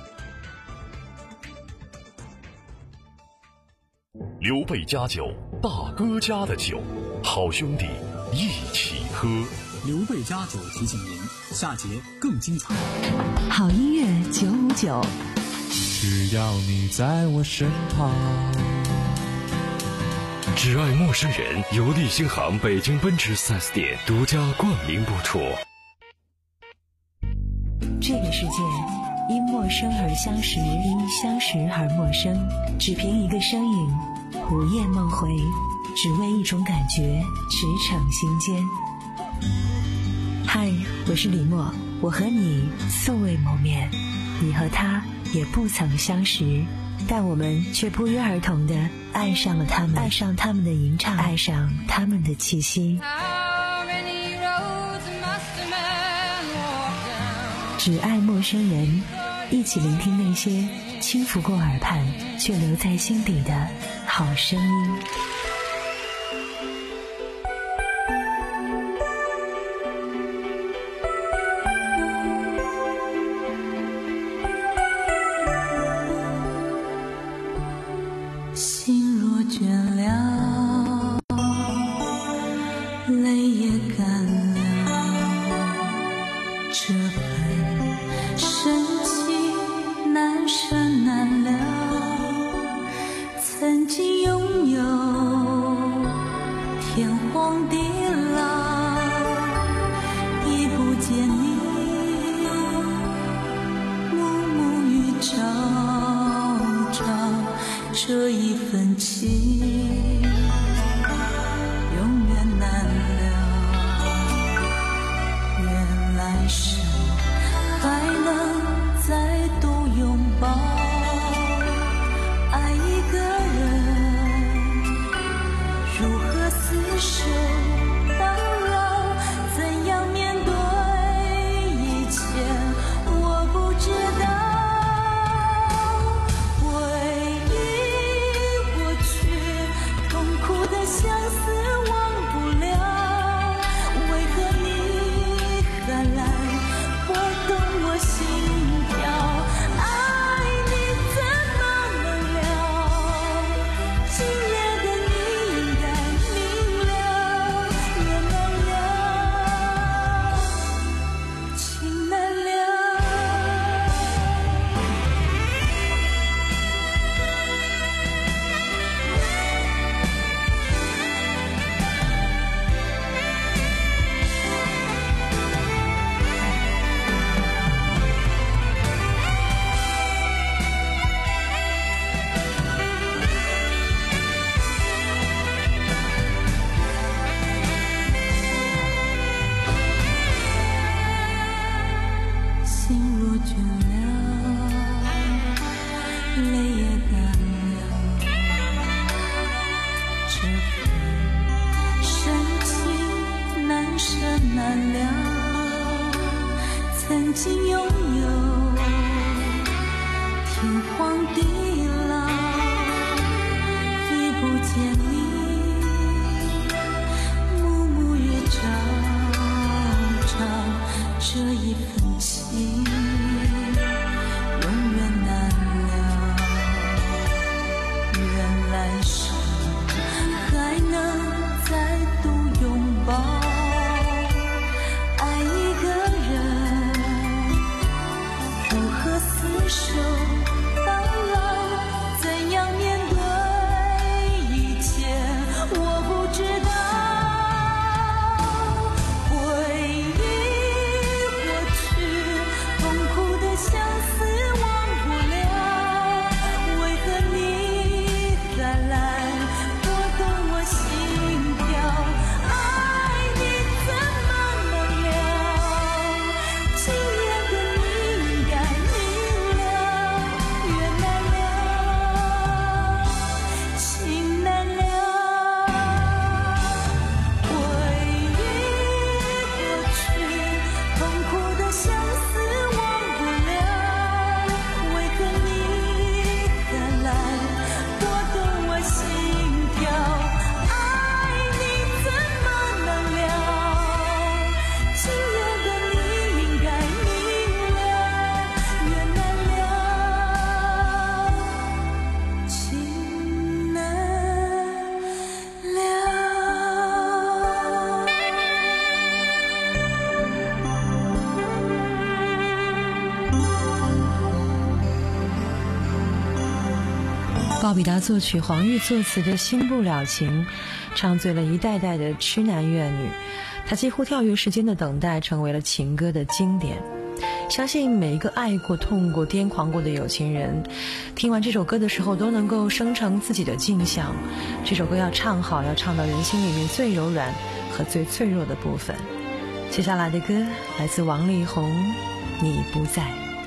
刘备家酒，大哥家的酒，好兄弟一起喝。 刘备家酒提醒您，下节更精彩。 好音乐九五九， 只要你在我身旁。 只爱陌生人，由利星行北京奔驰 四 S 店独家冠名播出。 这个世界因陌生而相识，因相识而陌生，只凭一个声音，午夜梦回，只为一种感觉，驰骋心间。嗨，我是李默，我和你素未谋面，你和他也不曾相识，但我们却不约而同地爱上了他们，爱上他们的吟唱，爱上他们的气息。只爱陌生人，一起聆听那些轻拂过耳畔却留在心底的好声音。 心若倦了，泪也干了，这份深情难舍难了。曾经拥有天荒地老，已不见你暮暮与朝朝，这一份情永远难了。原来生还能再度拥抱，爱一个人如何厮守到难了，曾经拥有天荒地老，已不见你，暮暮月照照，这一份情永远难了。原来是还能再度拥抱，爱一个人如何厮守到老，怎样面对一切我不知道。回忆过去，痛苦的相思忘不了，为何你再来拨动我心跳，爱你怎么能了，今夜的你应该明了，缘难了，情难了。回忆过去，痛苦的相思忘不了，为何你还来拨动我心跳，爱你怎么能了，今夜的你应该明了，缘难了，情难了。 鲍比达作曲，黄玉作词的《新不了情》，唱醉了一代代的痴男怨女。他几乎跳跃时间的等待，成为了情歌的经典。相信每一个爱过、痛过、癫狂过的有情人，听完这首歌的时候都能够生成自己的镜像。这首歌要唱好，要唱到人心里面最柔软和最脆弱的部分。接下来的歌来自王力宏，《你不在》。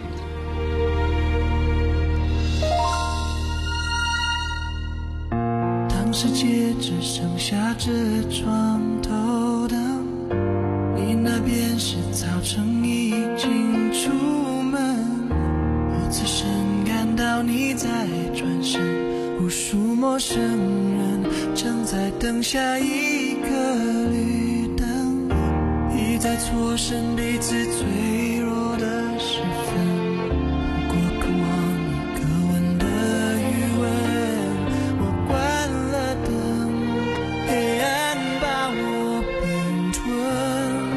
当世界只剩下这床头灯，你那边是早晨已经出门，我此生感到你在转身，无数陌生人正在等下一个绿灯，一再错身彼此脆弱的时分。如果渴望一个吻的余温，我关了灯，黑暗把我并吞。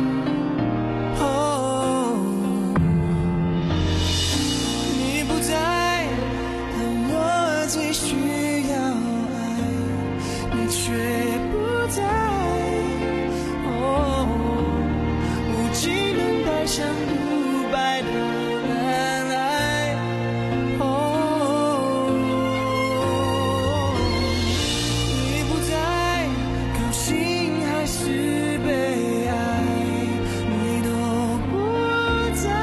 哦，你不在，当我最需要爱，你却不在。哦，无情能带上独白的难爱。哦，你不在，高兴还是悲哀，你都不在，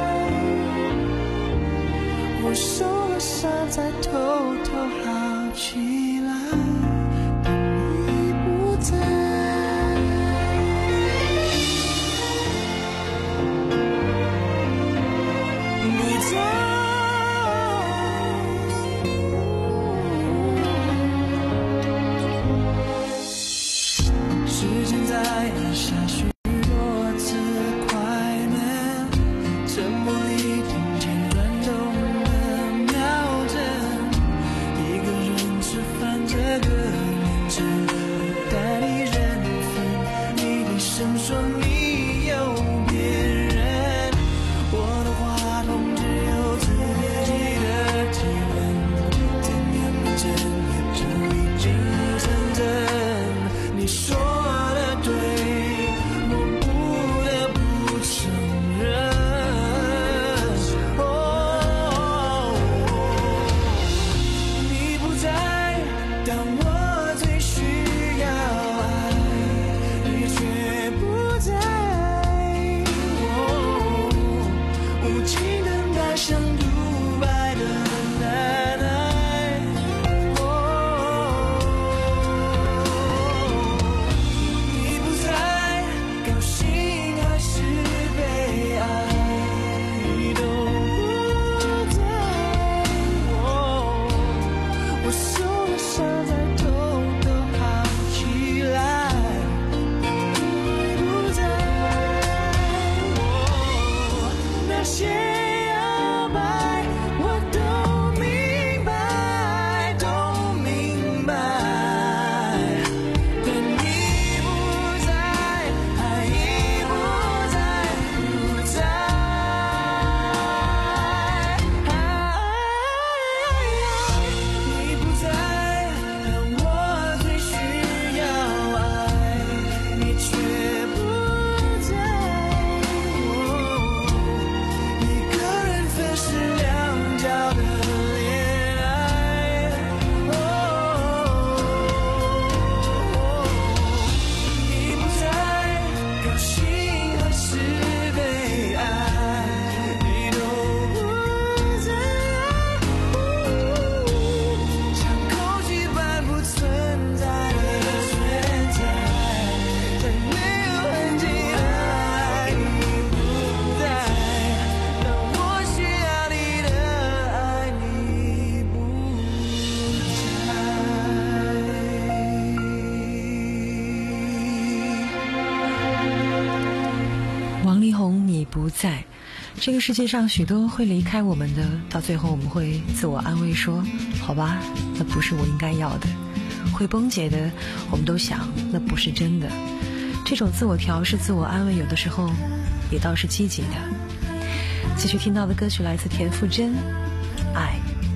我受了伤才偷偷好起来，你不在。不在，时间在按下许多次快门，沉默里听见转动的秒针，一个人吃饭这个年纪，带你人分，你低声说你有别人，我的话筒只有自己的体温，怎样认真也不一直成真。你说的对，我不得不承认。哦，你不在，当我最需要爱，你却不在。 不在。这个世界上许多会离开我们的，到最后我们会自我安慰说，好吧，那不是我应该要的。会崩解的，我们都想那不是真的。这种自我调试、自我安慰，有的时候也倒是积极的。继续听到的歌曲来自田馥甄，《爱》。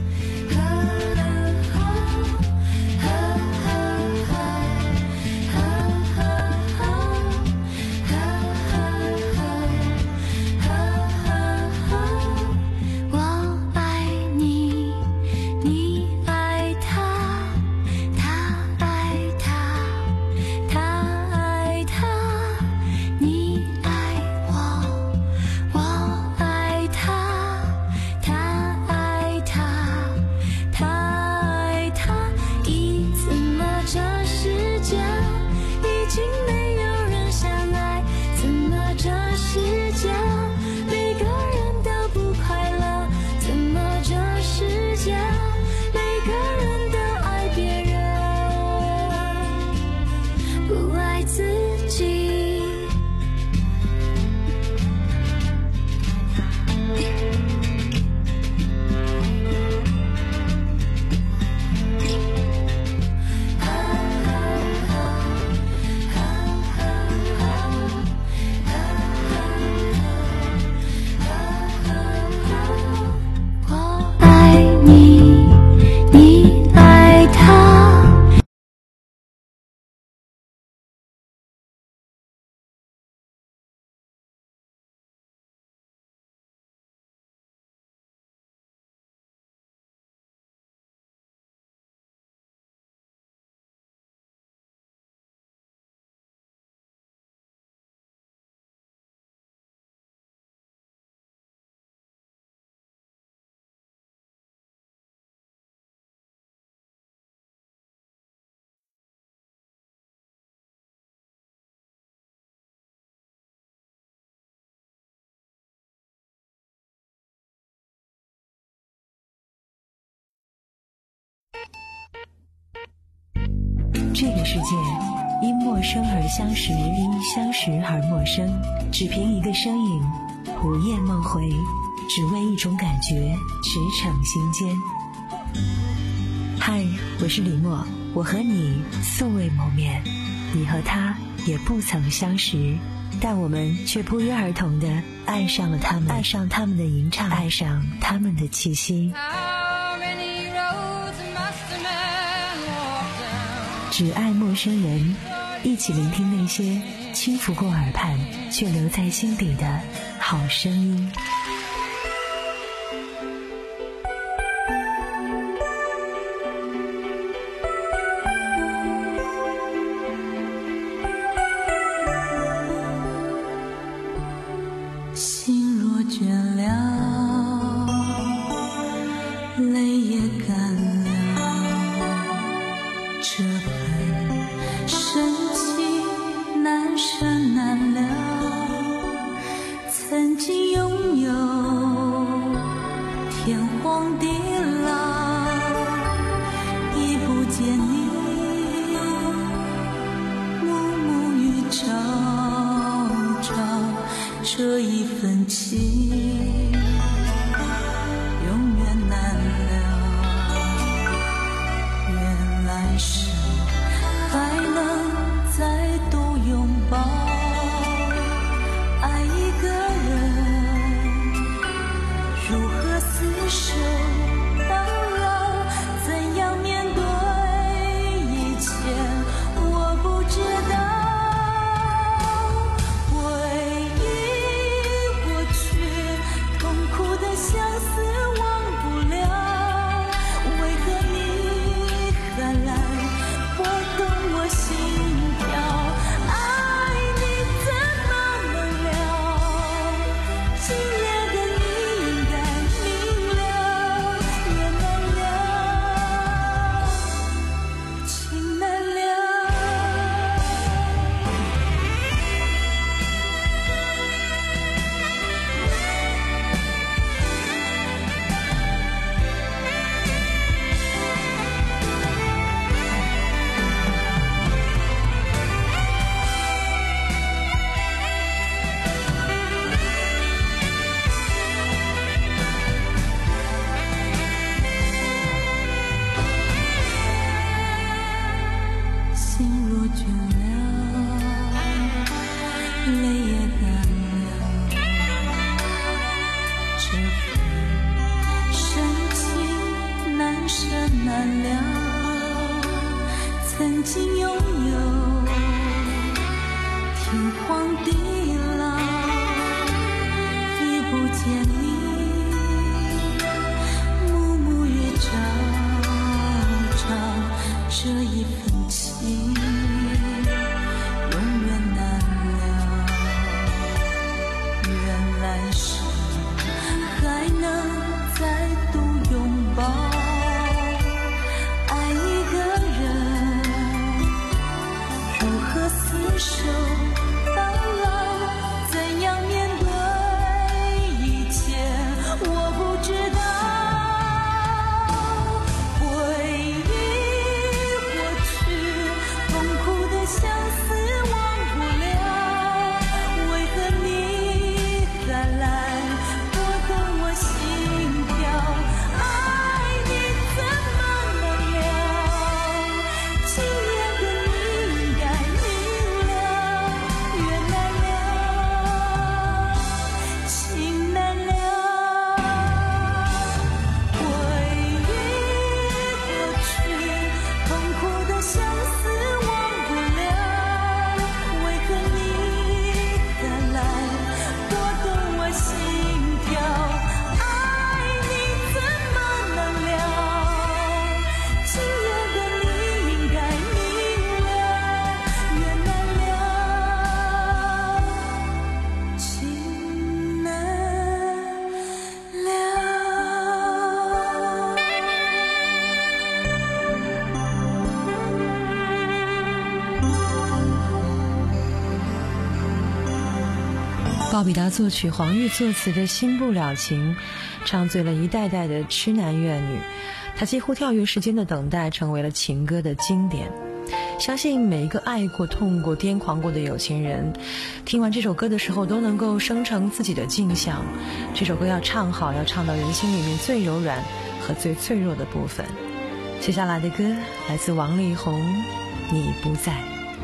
这个世界因陌生而相识，因相识而陌生，只凭一个身影，午夜梦回，只为一种感觉驰骋心间。嗨，我是李默，我和你素未谋面，你和他也不曾相识，但我们却不约而同地爱上了他们，爱上他们的吟唱，爱上他们的气息。只爱陌生人，一起聆听那些轻拂过耳畔却留在心底的好声音。 心若倦了，泪也干了，这份深情难舍难了。曾经拥有天荒地老，已不见你暮暮与朝朝，这一份情永远难了。愿来世还能再度拥抱，爱一个人如何厮守到老，怎样面对一切我不知道。回忆过去，痛老，也不见你暮暮月照常这一份情永远难了。原来是还能再度拥抱，爱一个人如何厮守到老，怎样面对一切我不知道。回忆过去，痛苦的相思忘不了，为何你还来拨动我心跳？爱你怎么能了？情愿的你应该明了，缘难了，情难了。回忆过去，痛苦的相思忘不了，为何你还来拨动我心跳？爱你怎么能了？情愿的你应该明了，缘难了，情难了。 鲍比达作曲，黄玉作词的《新不了情》，唱醉了一代代的痴男怨女。它几乎跳跃时间的等待，成为了情歌的经典。相信每一个爱过、痛过、癫狂过的有情人，听完这首歌的时候，都能够生成自己的镜像。这首歌要唱好，要唱到人心里面最柔软和最脆弱的部分。接下来的歌来自王力宏，《你不在》。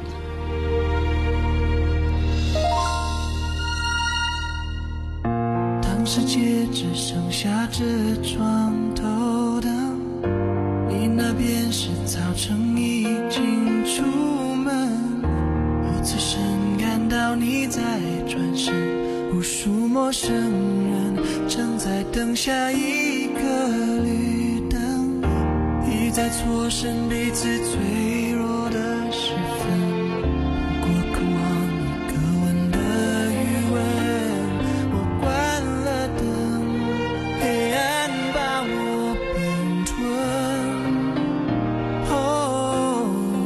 当世界只剩下这床头灯，你那边是早晨已经出门，我此生看到你在转身，无数陌生人正在等下一个绿灯，一再错身彼此脆弱的时分，不过渴望一个吻的余温，我关了灯，黑暗把我并吞。哦，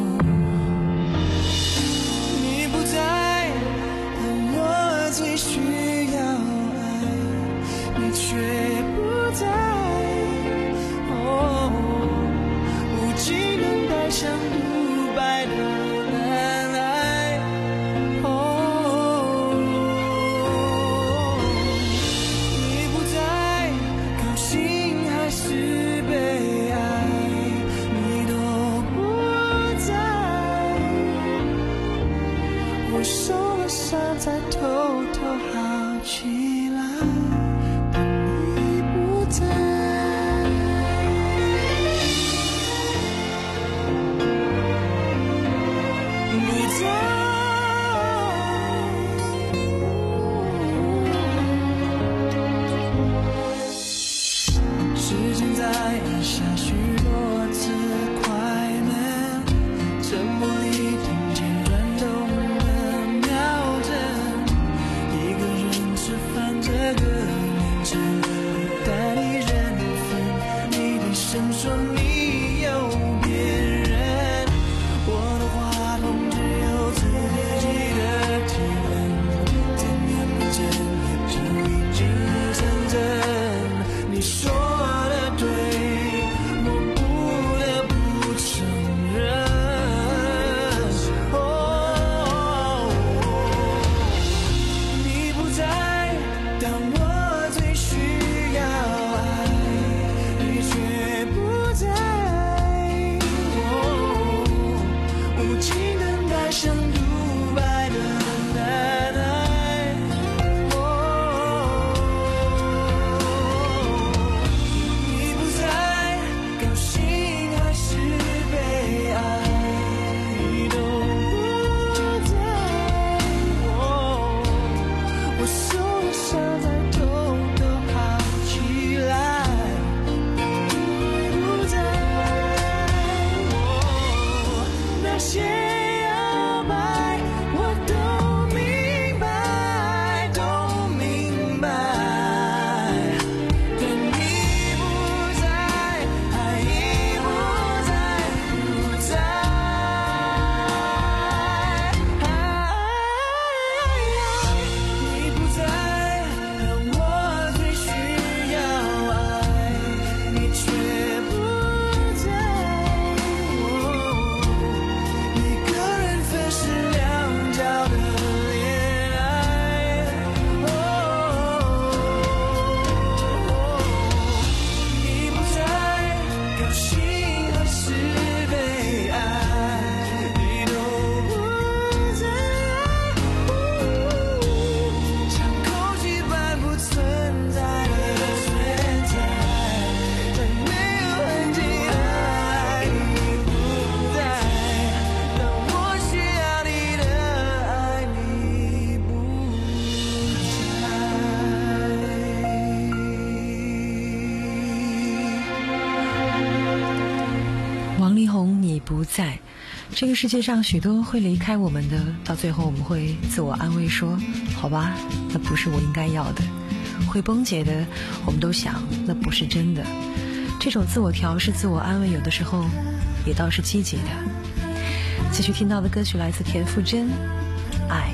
你不在，当我最需要爱，你却不在。哦，无情等待像独白的难挨。哦，你不在，高兴还是悲哀，你都不在，我受了伤才偷偷好起来，但你不在。时间在按下许多次快门，沉默里听见转动的秒针，一个人吃饭在。这个世界上许多会离开我们的，到最后我们会自我安慰说，好吧，那不是我应该要的。会崩解的，我们都想那不是真的。这种自我调试、自我安慰，有的时候也倒是积极的。继续听到的歌曲来自田馥甄，《爱》。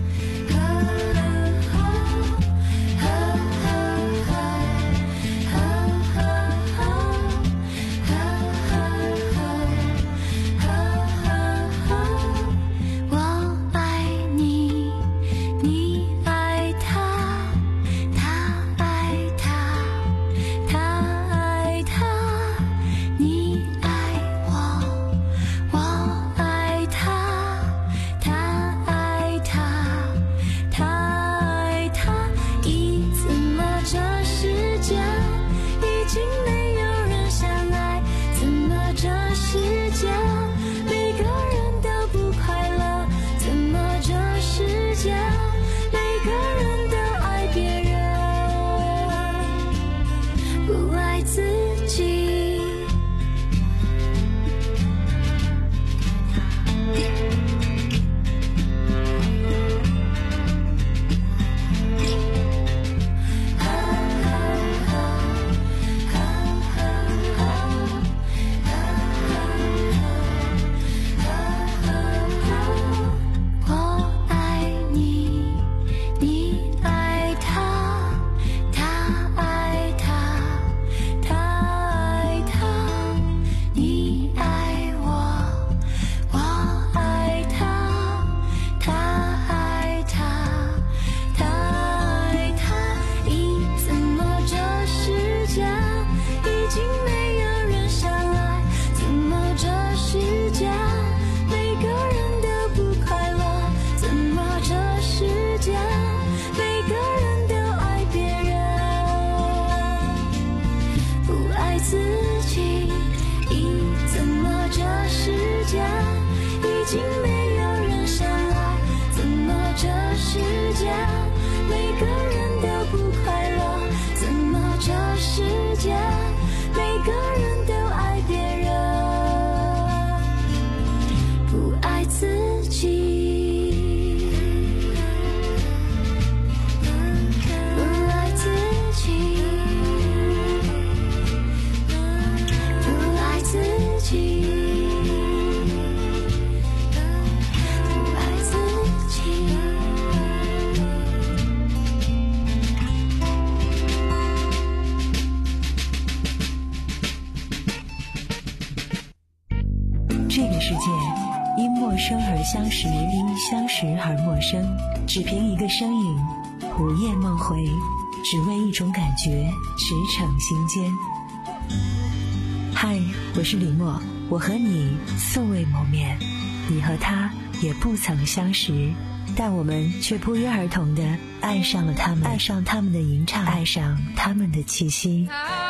相识，因相识而陌生，只凭一个身影，午夜梦回，只为一种感觉驰骋心间。嗨，我是李默，我和你素未谋面，你和他也不曾相识，但我们却不约而同地爱上了他们，爱上他们的吟唱，爱上他们的气息。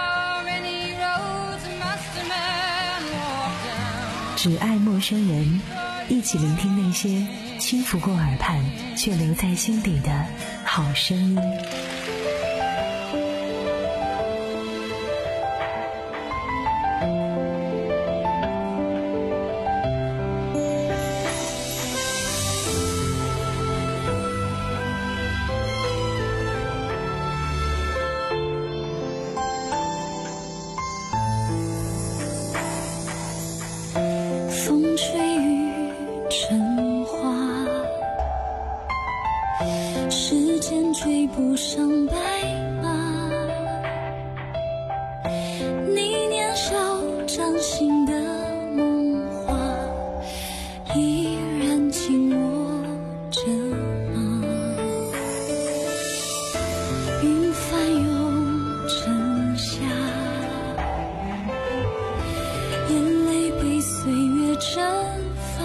只爱陌生人，一起聆听那些轻拂过耳畔却留在心底的好声音。 风吹雨成花，时间追不上白马。你年少掌心的梦话，依然紧握着吗？云翻涌成夏，眼泪被岁月蒸发，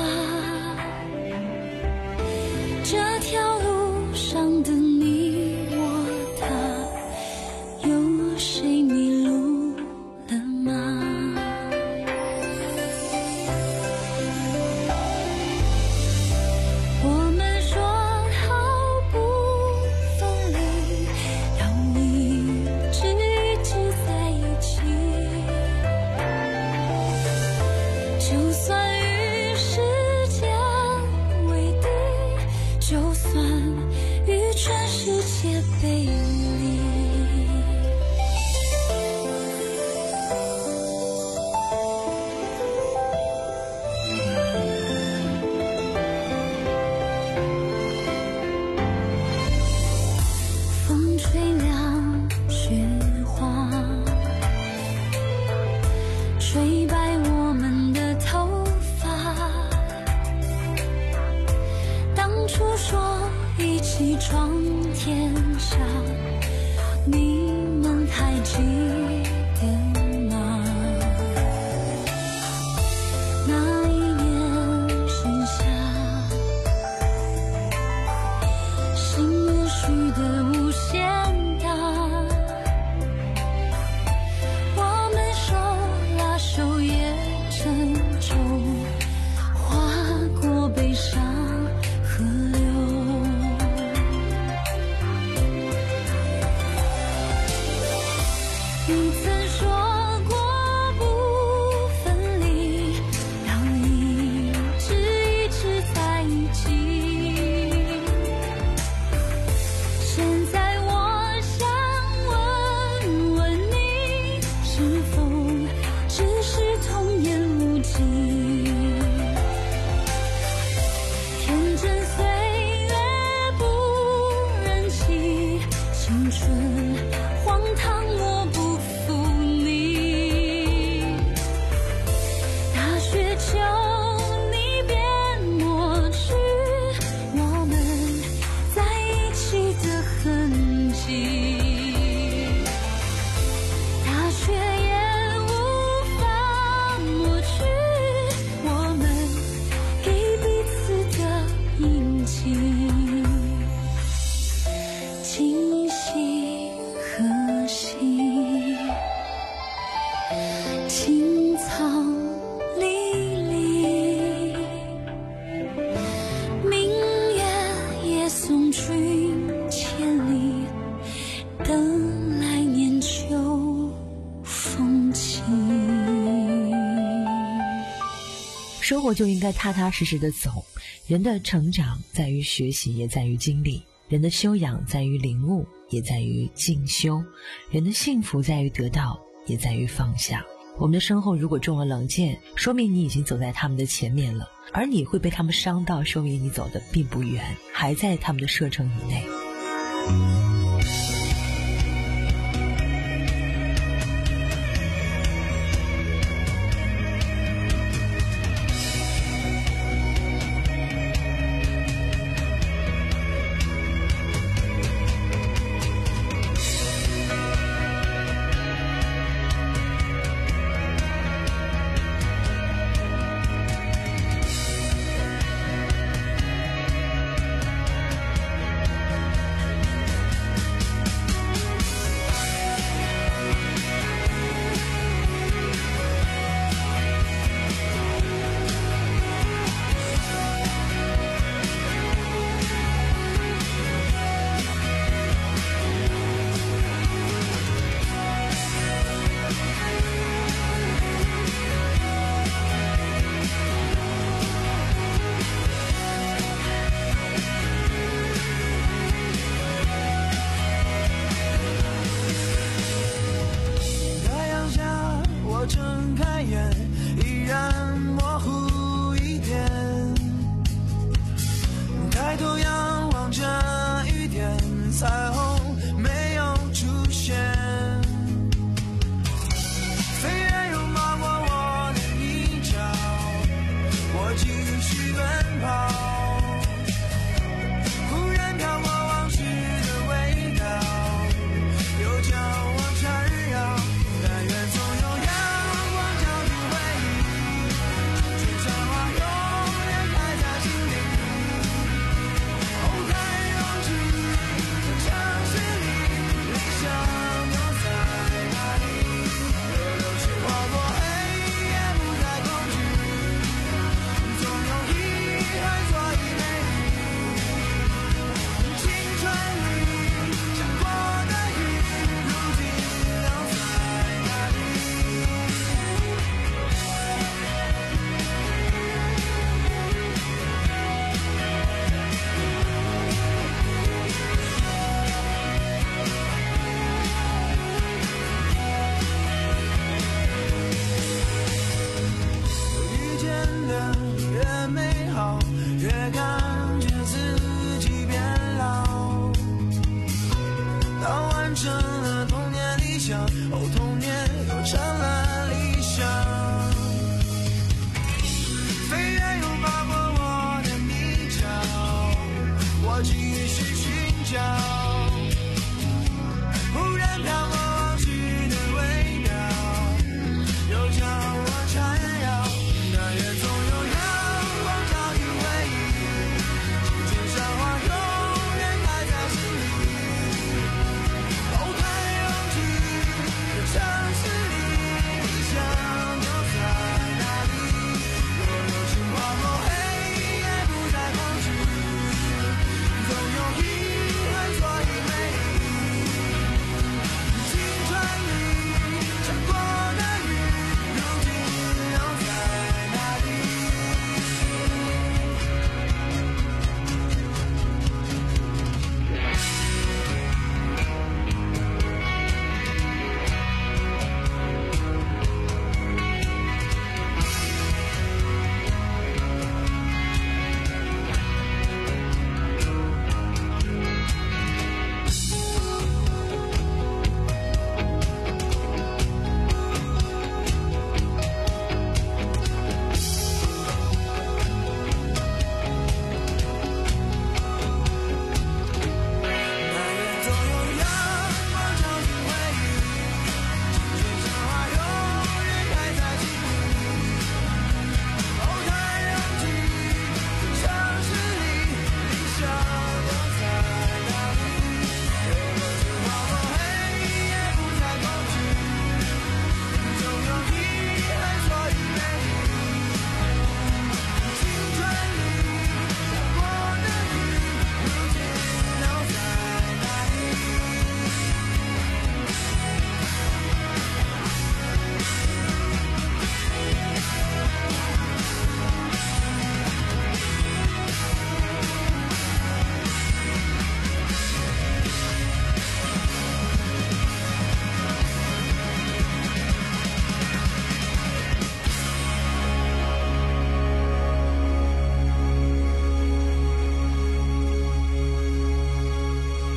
这条路上的你我他， 天下，你们还记得吗？那一年盛夏，心愿许得无限大，我们手拉手也沉重，划过悲伤河流。你曾说过不分离，要一直一直在一起。现在我想问问你，是否只是童言无忌？天真岁月不忍欺，青春荒唐我不负你。大雪求你别抹去我们在一起的痕迹，大雪也无法抹去我们给彼此的印记。今夕何夕，青草离离，明月也送君千里，等来年秋风起。 生活就应该踏踏实实的走，人的成长在于学习，也在于经历；人的修养在于领悟，也在于进修；人的幸福在于得到，也在于放下。我们的身后如果种了冷箭，说明你已经走在他们的前面了，而你会被他们伤到，说明你走的并不远，还在他们的射程以内。 继续寻找。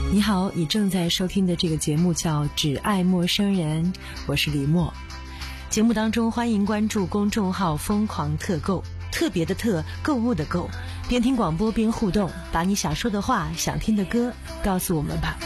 你好，你正在收听的这个节目叫《只爱陌生人》，我是李默。节目当中欢迎关注公众号疯狂特购，特别的特，购物的购，边听广播边互动，把你想说的话、想听的歌告诉我们吧。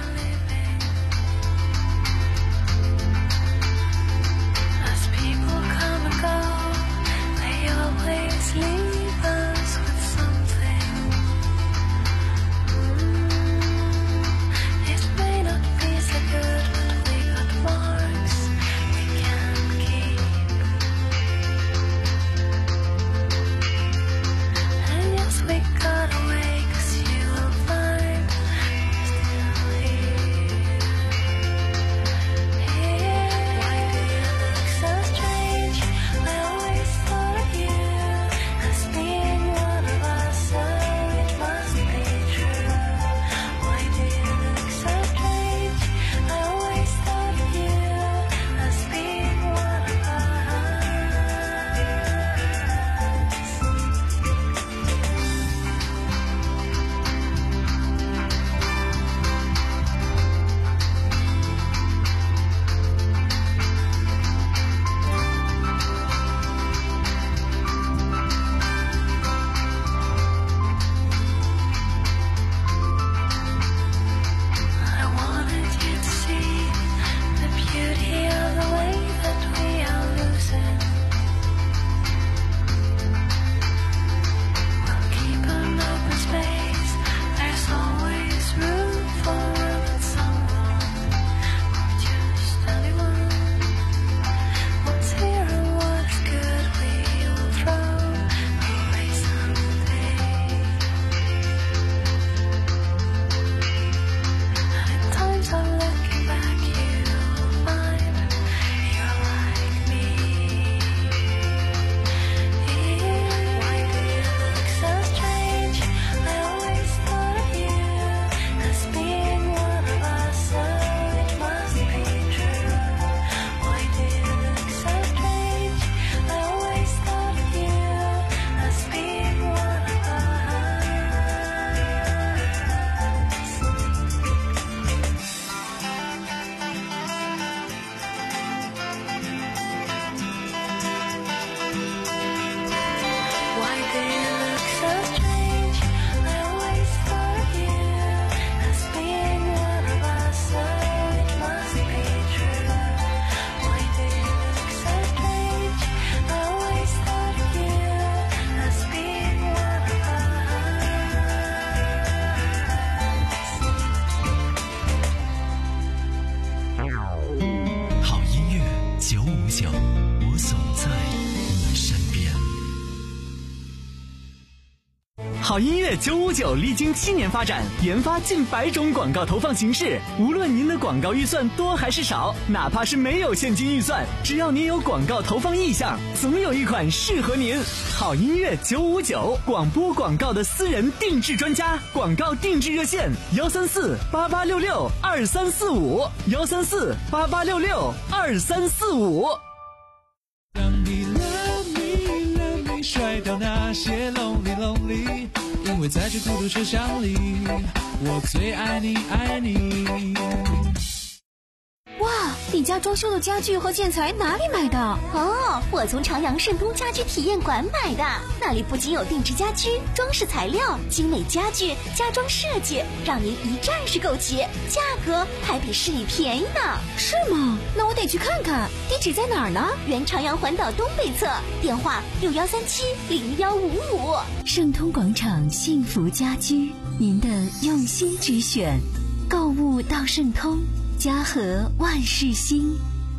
好音乐九五九历经七年发展，研发近百种广告投放形式。无论您的广告预算多还是少，哪怕是没有现金预算，只要您有广告投放意向，总有一款适合您。好音乐九五九，广播广告的私人定制专家，广告定制热线：幺三四八八六六二三四五，幺三四八八六六二三四五。 当你 love me love me 甩掉那些 lonely lonely， 因为在这孤独车厢里，我最爱你爱你。 哇，你家装修的家具和建材哪里买的？哦，我从长阳盛东家居体验馆买的。那里不仅有定制家居、装饰材料、精美家具、家装设计，让您一站式购齐，价格还比市里便宜呢。是吗？那我得去看看。地址在哪儿呢？原长阳环岛东北侧，电话六幺三七零幺五五。 盛通广场幸福家居，您的用心之选。购物到盛通，家和万事兴。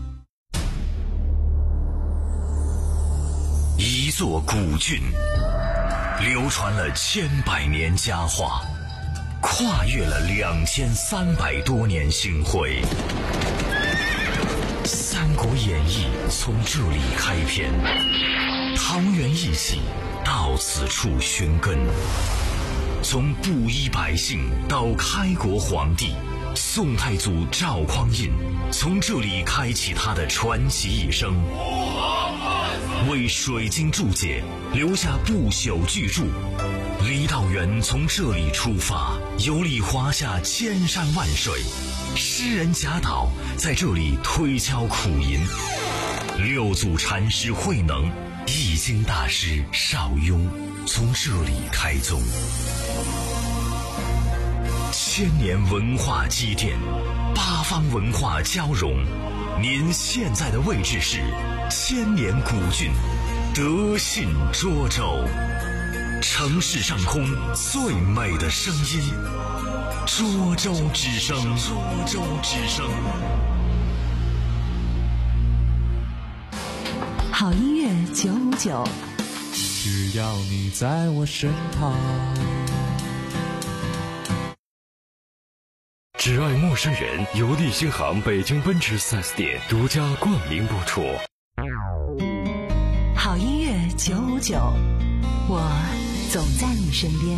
一座古郡，流传了千百年佳话，跨越了两千三百多年星辉。《三国演义》从这里开篇，桃园义气到此处寻根。从布衣百姓到开国皇帝，宋太祖赵匡胤从这里开启他的传奇一生，为水晶注解留下不朽巨著， 李道元从这里出发，游历华夏千山万水，诗人贾岛在这里推敲苦吟，六祖禅师慧能、易经大师邵雍从这里开宗。千年文化积淀，八方文化交融。您现在的位置是千年古郡德信涿州，城市上空最美的声音，涿州之声。涿州之声。 好音乐九五九， 只要你在我身旁。 只爱陌生人由利星行北京奔驰 四 S 店独家冠名播出。 好音乐九五九，我总在你身边。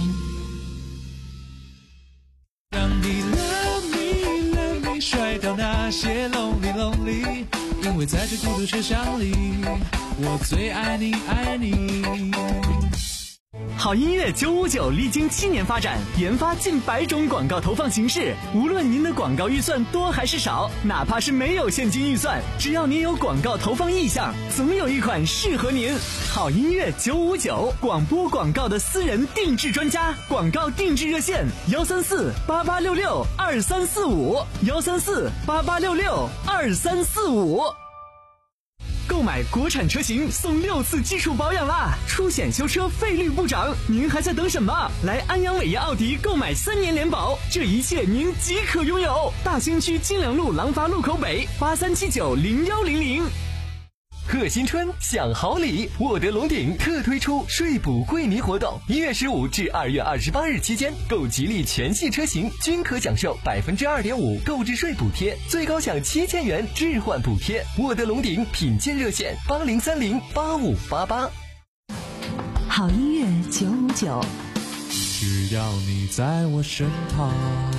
让你 love me love me 甩掉那些 lonely lonely， 因为在这孤独车厢里，我最爱你爱你。 好音乐九五九历经七年发展，研发近百种广告投放形式。无论您的广告预算多还是少，哪怕是没有现金预算，只要您有广告投放意向，总有一款适合您。好音乐九五九，广播广告的私人定制专家，广告定制热线：幺三四八八六六二三四五，幺三四八八六六二三四五。购买国产车型送六次基础保养啦，出险修车费率不涨，您还在等什么？来安阳伟业奥迪购买三年联保，这一切您即可拥有。大兴区金良路廊坊路口北八三七九零幺零零。 贺新春享好礼，沃德龙鼎特推出税补惠民活动，一月十五至二月二十八日期间，购吉利全系车型均可享受百分之二点五购置税补贴，最高享七千元置换补贴。沃德龙鼎品鉴热线：八零三零八五八八。 好音乐九五九， 只要你在我身旁。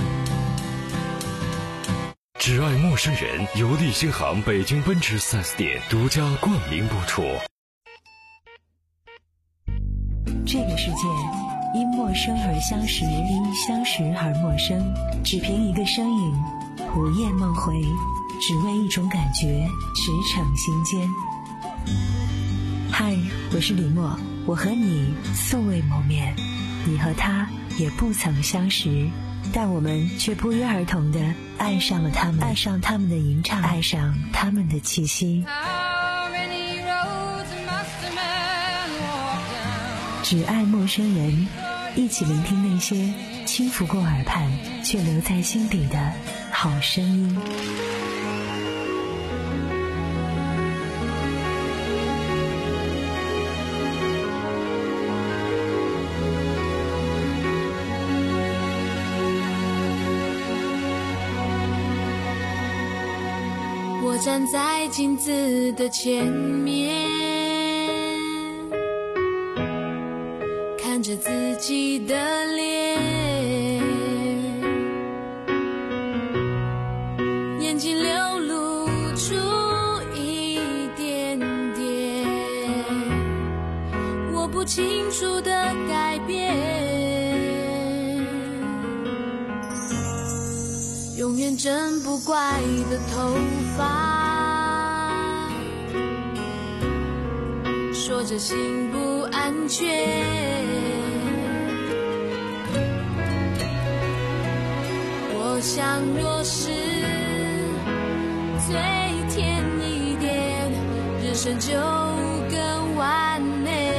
只爱陌生人由利星行北京奔驰 四 S 店独家冠名播出。 这个世界因陌生而相识，因相识而陌生，只凭一个身影，午夜梦回，只为一种感觉，驰骋心间。嗨，我是李默，我和你素未谋面，你和他也不曾相识，但我们却不约而同地爱上了他们，爱上他们的吟唱，爱上他们的气息。只爱陌生人，一起聆听那些轻拂过耳畔却留在心底的好声音。 我站在镜子的前面，看着自己的脸，眼睛流露出一点点我不清楚的改变，永远真不怪的头发，说着心不安全，我想若是最甜一点，人生就更完美。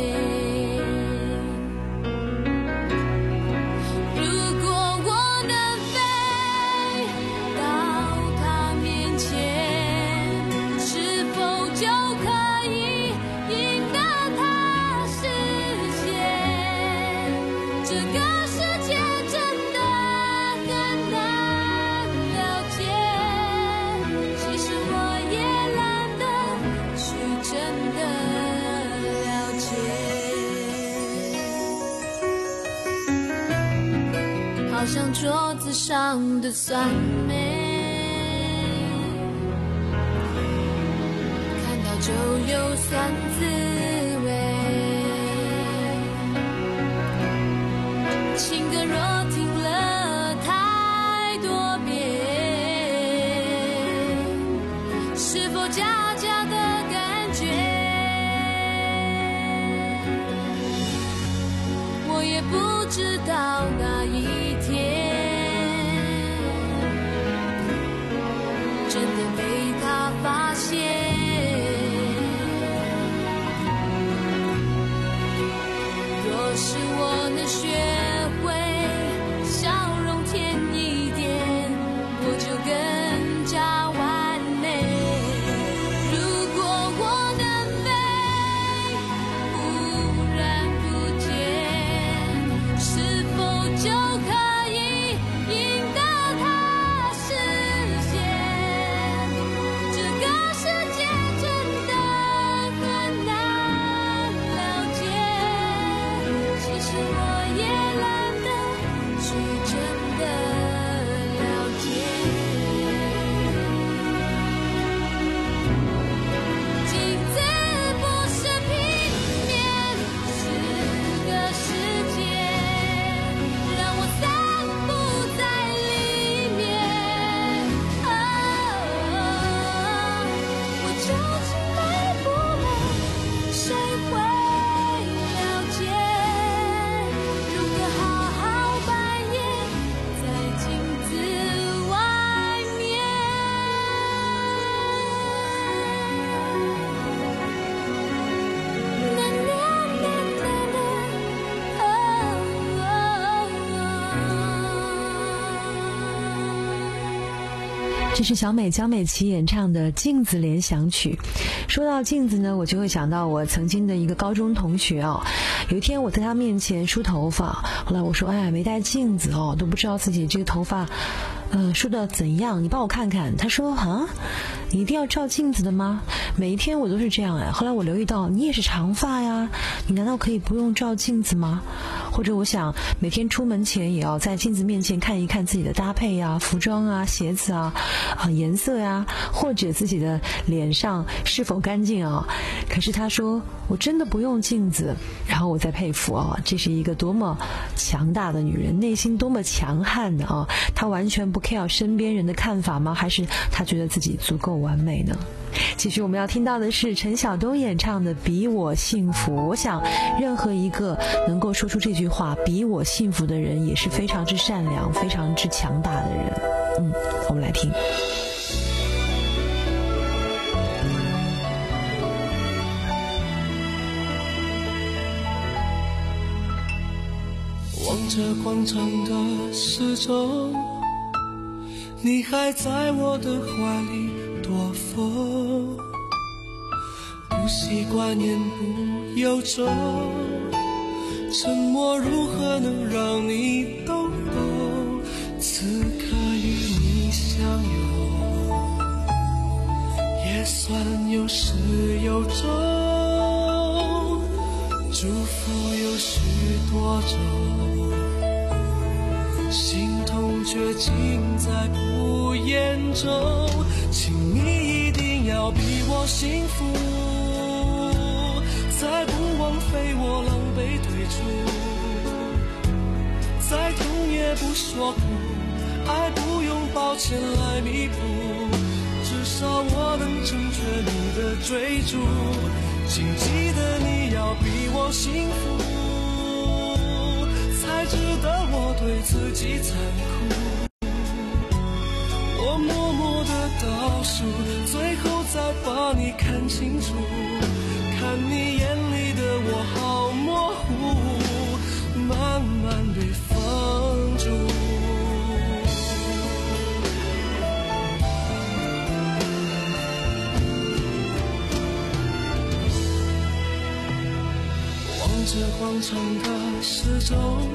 好像桌子上的酸梅，看到就有酸滋味， 假假的感觉，我也不知道那一天真的被他发现。若是我能学会笑容甜一点，我就更加完美。如果我能飞，忽然不见，是否就可以赢得他视线？这个世界真的很难了解，其实我也懒得去真的了解。镜子不是平面，是个世界，让我散步在里面。我究竟美不美，谁会了解？如何好好扮演在镜子外面？ 这是小美江美琪演唱的《镜子联想曲》。说到镜子呢，我就会想到我曾经的一个高中同学啊。有一天我在他面前梳头发，后来我说：“哎，没带镜子哦，都不知道自己这个头发，呃，梳的怎样？你帮我看看。”他说：“啊，你一定要照镜子的吗？每一天我都是这样哎。”后来我留意到你也是长发呀，你难道可以不用照镜子吗？或者我想每天出门前也要在镜子面前看一看自己的搭配啊、服装啊、鞋子啊、啊颜色呀、啊，或者自己的脸上是否干净啊。可是他说我真的不用镜子，然后我在佩服啊，这是一个多么强大的女人，内心多么强悍的啊！她完全不 care 身边人的看法吗？还是她觉得自己足够完美呢？继续我们要听到的是陈晓东演唱的《比我幸福》。我想任何一个能够说出这句话比我幸福的人也是非常之善良非常之强大的人。嗯，我们来听。 望着广场的时钟，你还在我的怀里躲风，不习惯言不由衷，沉默如何能让你懂懂？此刻与你相拥，也算有始有终，祝福有许多种，心痛却尽在不言中。请你一定要比我幸福，再不枉费我狼狈退出，再痛也不说苦，爱不用抱歉来弥补，至少我能成全你的追逐。请记得你要比我幸福，才值得我对自己残酷。我默默地倒数，最后再把你看清楚，看你眼里的我好模糊，慢慢被放逐。望着广场的时钟，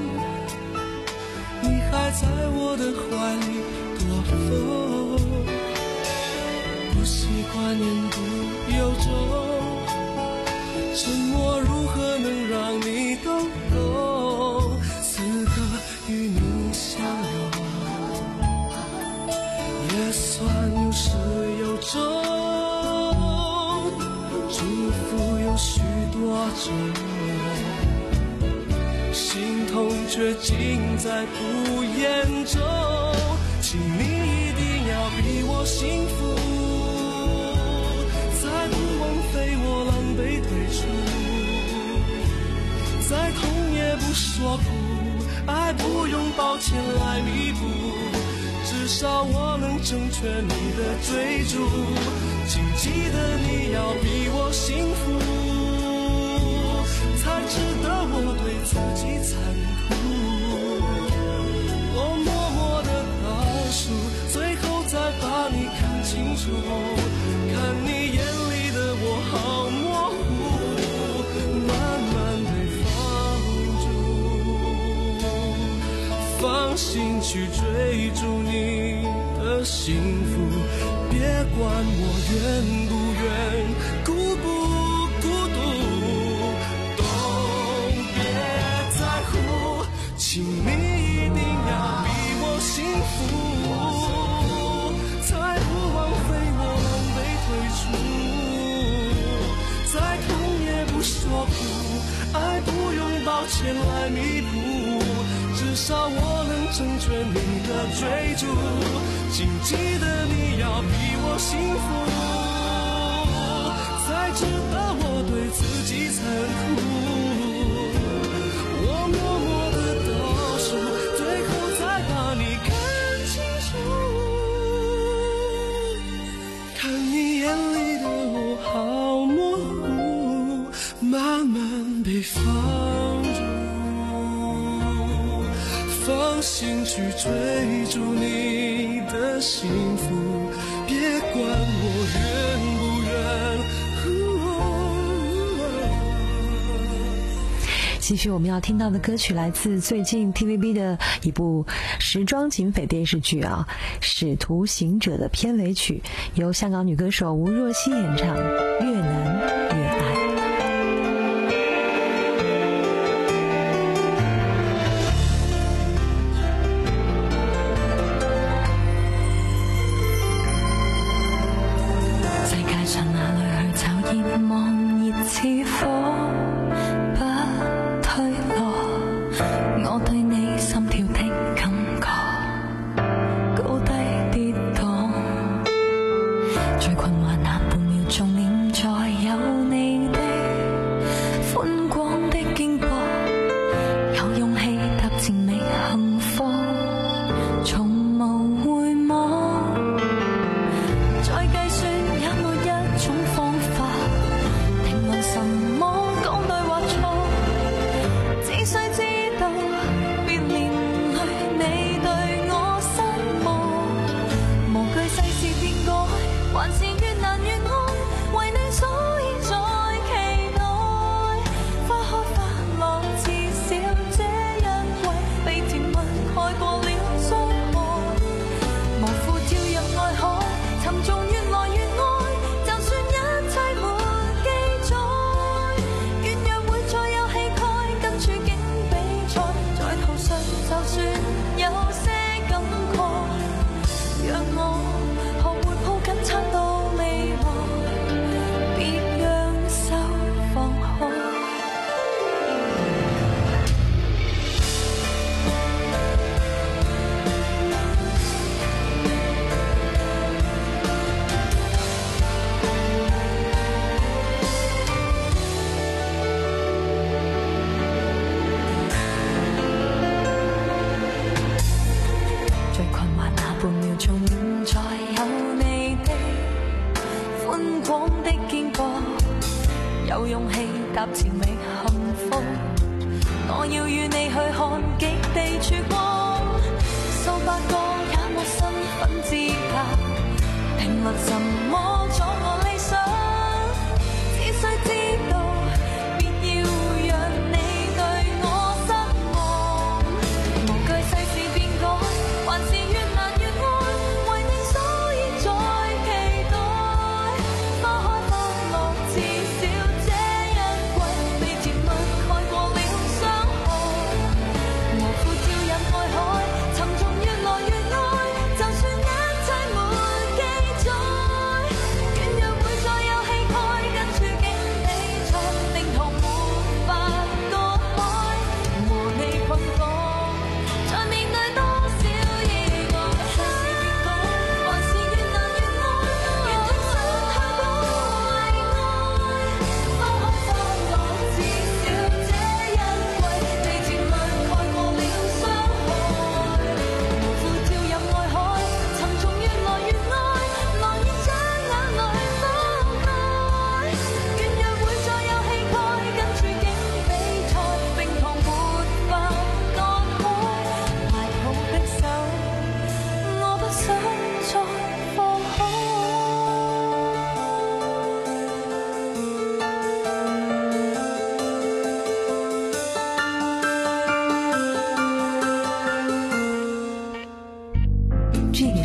你还在我的怀里躲风，不习惯言不由衷，沉默如何能让你懂懂？此刻与你相拥，也算有始有终，祝福有许多种，心痛却尽在不言中。请你一定要比我幸福， 说苦，爱不用抱歉来弥补，至少我能成全你的追逐，请记得你要比我幸福，才值得我对自己残酷。我默默的倒数，最后再把你看清楚，看你眼里的我好模糊，慢慢被放逐，放心去追逐你的幸福，别管我愿不愿，孤不孤独，都别在乎，请你一定要比我幸福，才不枉费我狼狈退出，再痛也不说苦，爱不用抱歉来弥补，至少我能成全你的追逐，请记得你要比我幸福，才值得我对自己残酷。我默默的倒数，最后再把你看清楚，看你眼里的我好模糊，慢慢被放放心去追逐你的幸福，别管我愿不愿。 继续我们要听到的歌曲来自最近 T V B 的一部时装警匪电视剧啊，《使徒行者》的片尾曲，由香港女歌手吴若希演唱，越难越爱。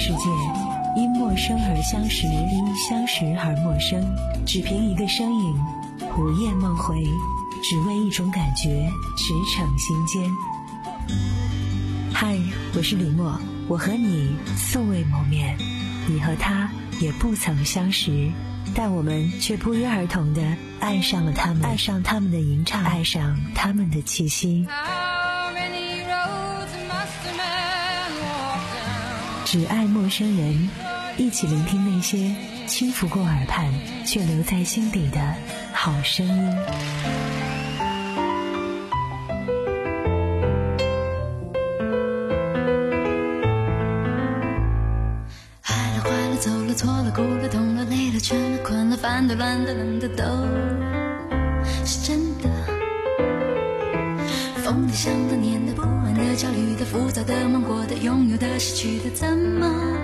世界，因陌生而相识，因相识而陌生，只凭一个身影，午夜梦回，只为一种感觉，驰骋心间。嗨，我是李默，我和你素未谋面，你和他也不曾相识，但我们却不约而同地爱上了他们，爱上他们的吟唱，爱上他们的气息。只爱陌生人，一起聆听那些轻拂过耳畔却留在心底的好声音。 爱了坏了走了错了哭了痛了累了倦了困了烦的乱的冷的都是真的，疯的想的念的不安的焦虑的浮躁的梦过的拥有的失去的怎么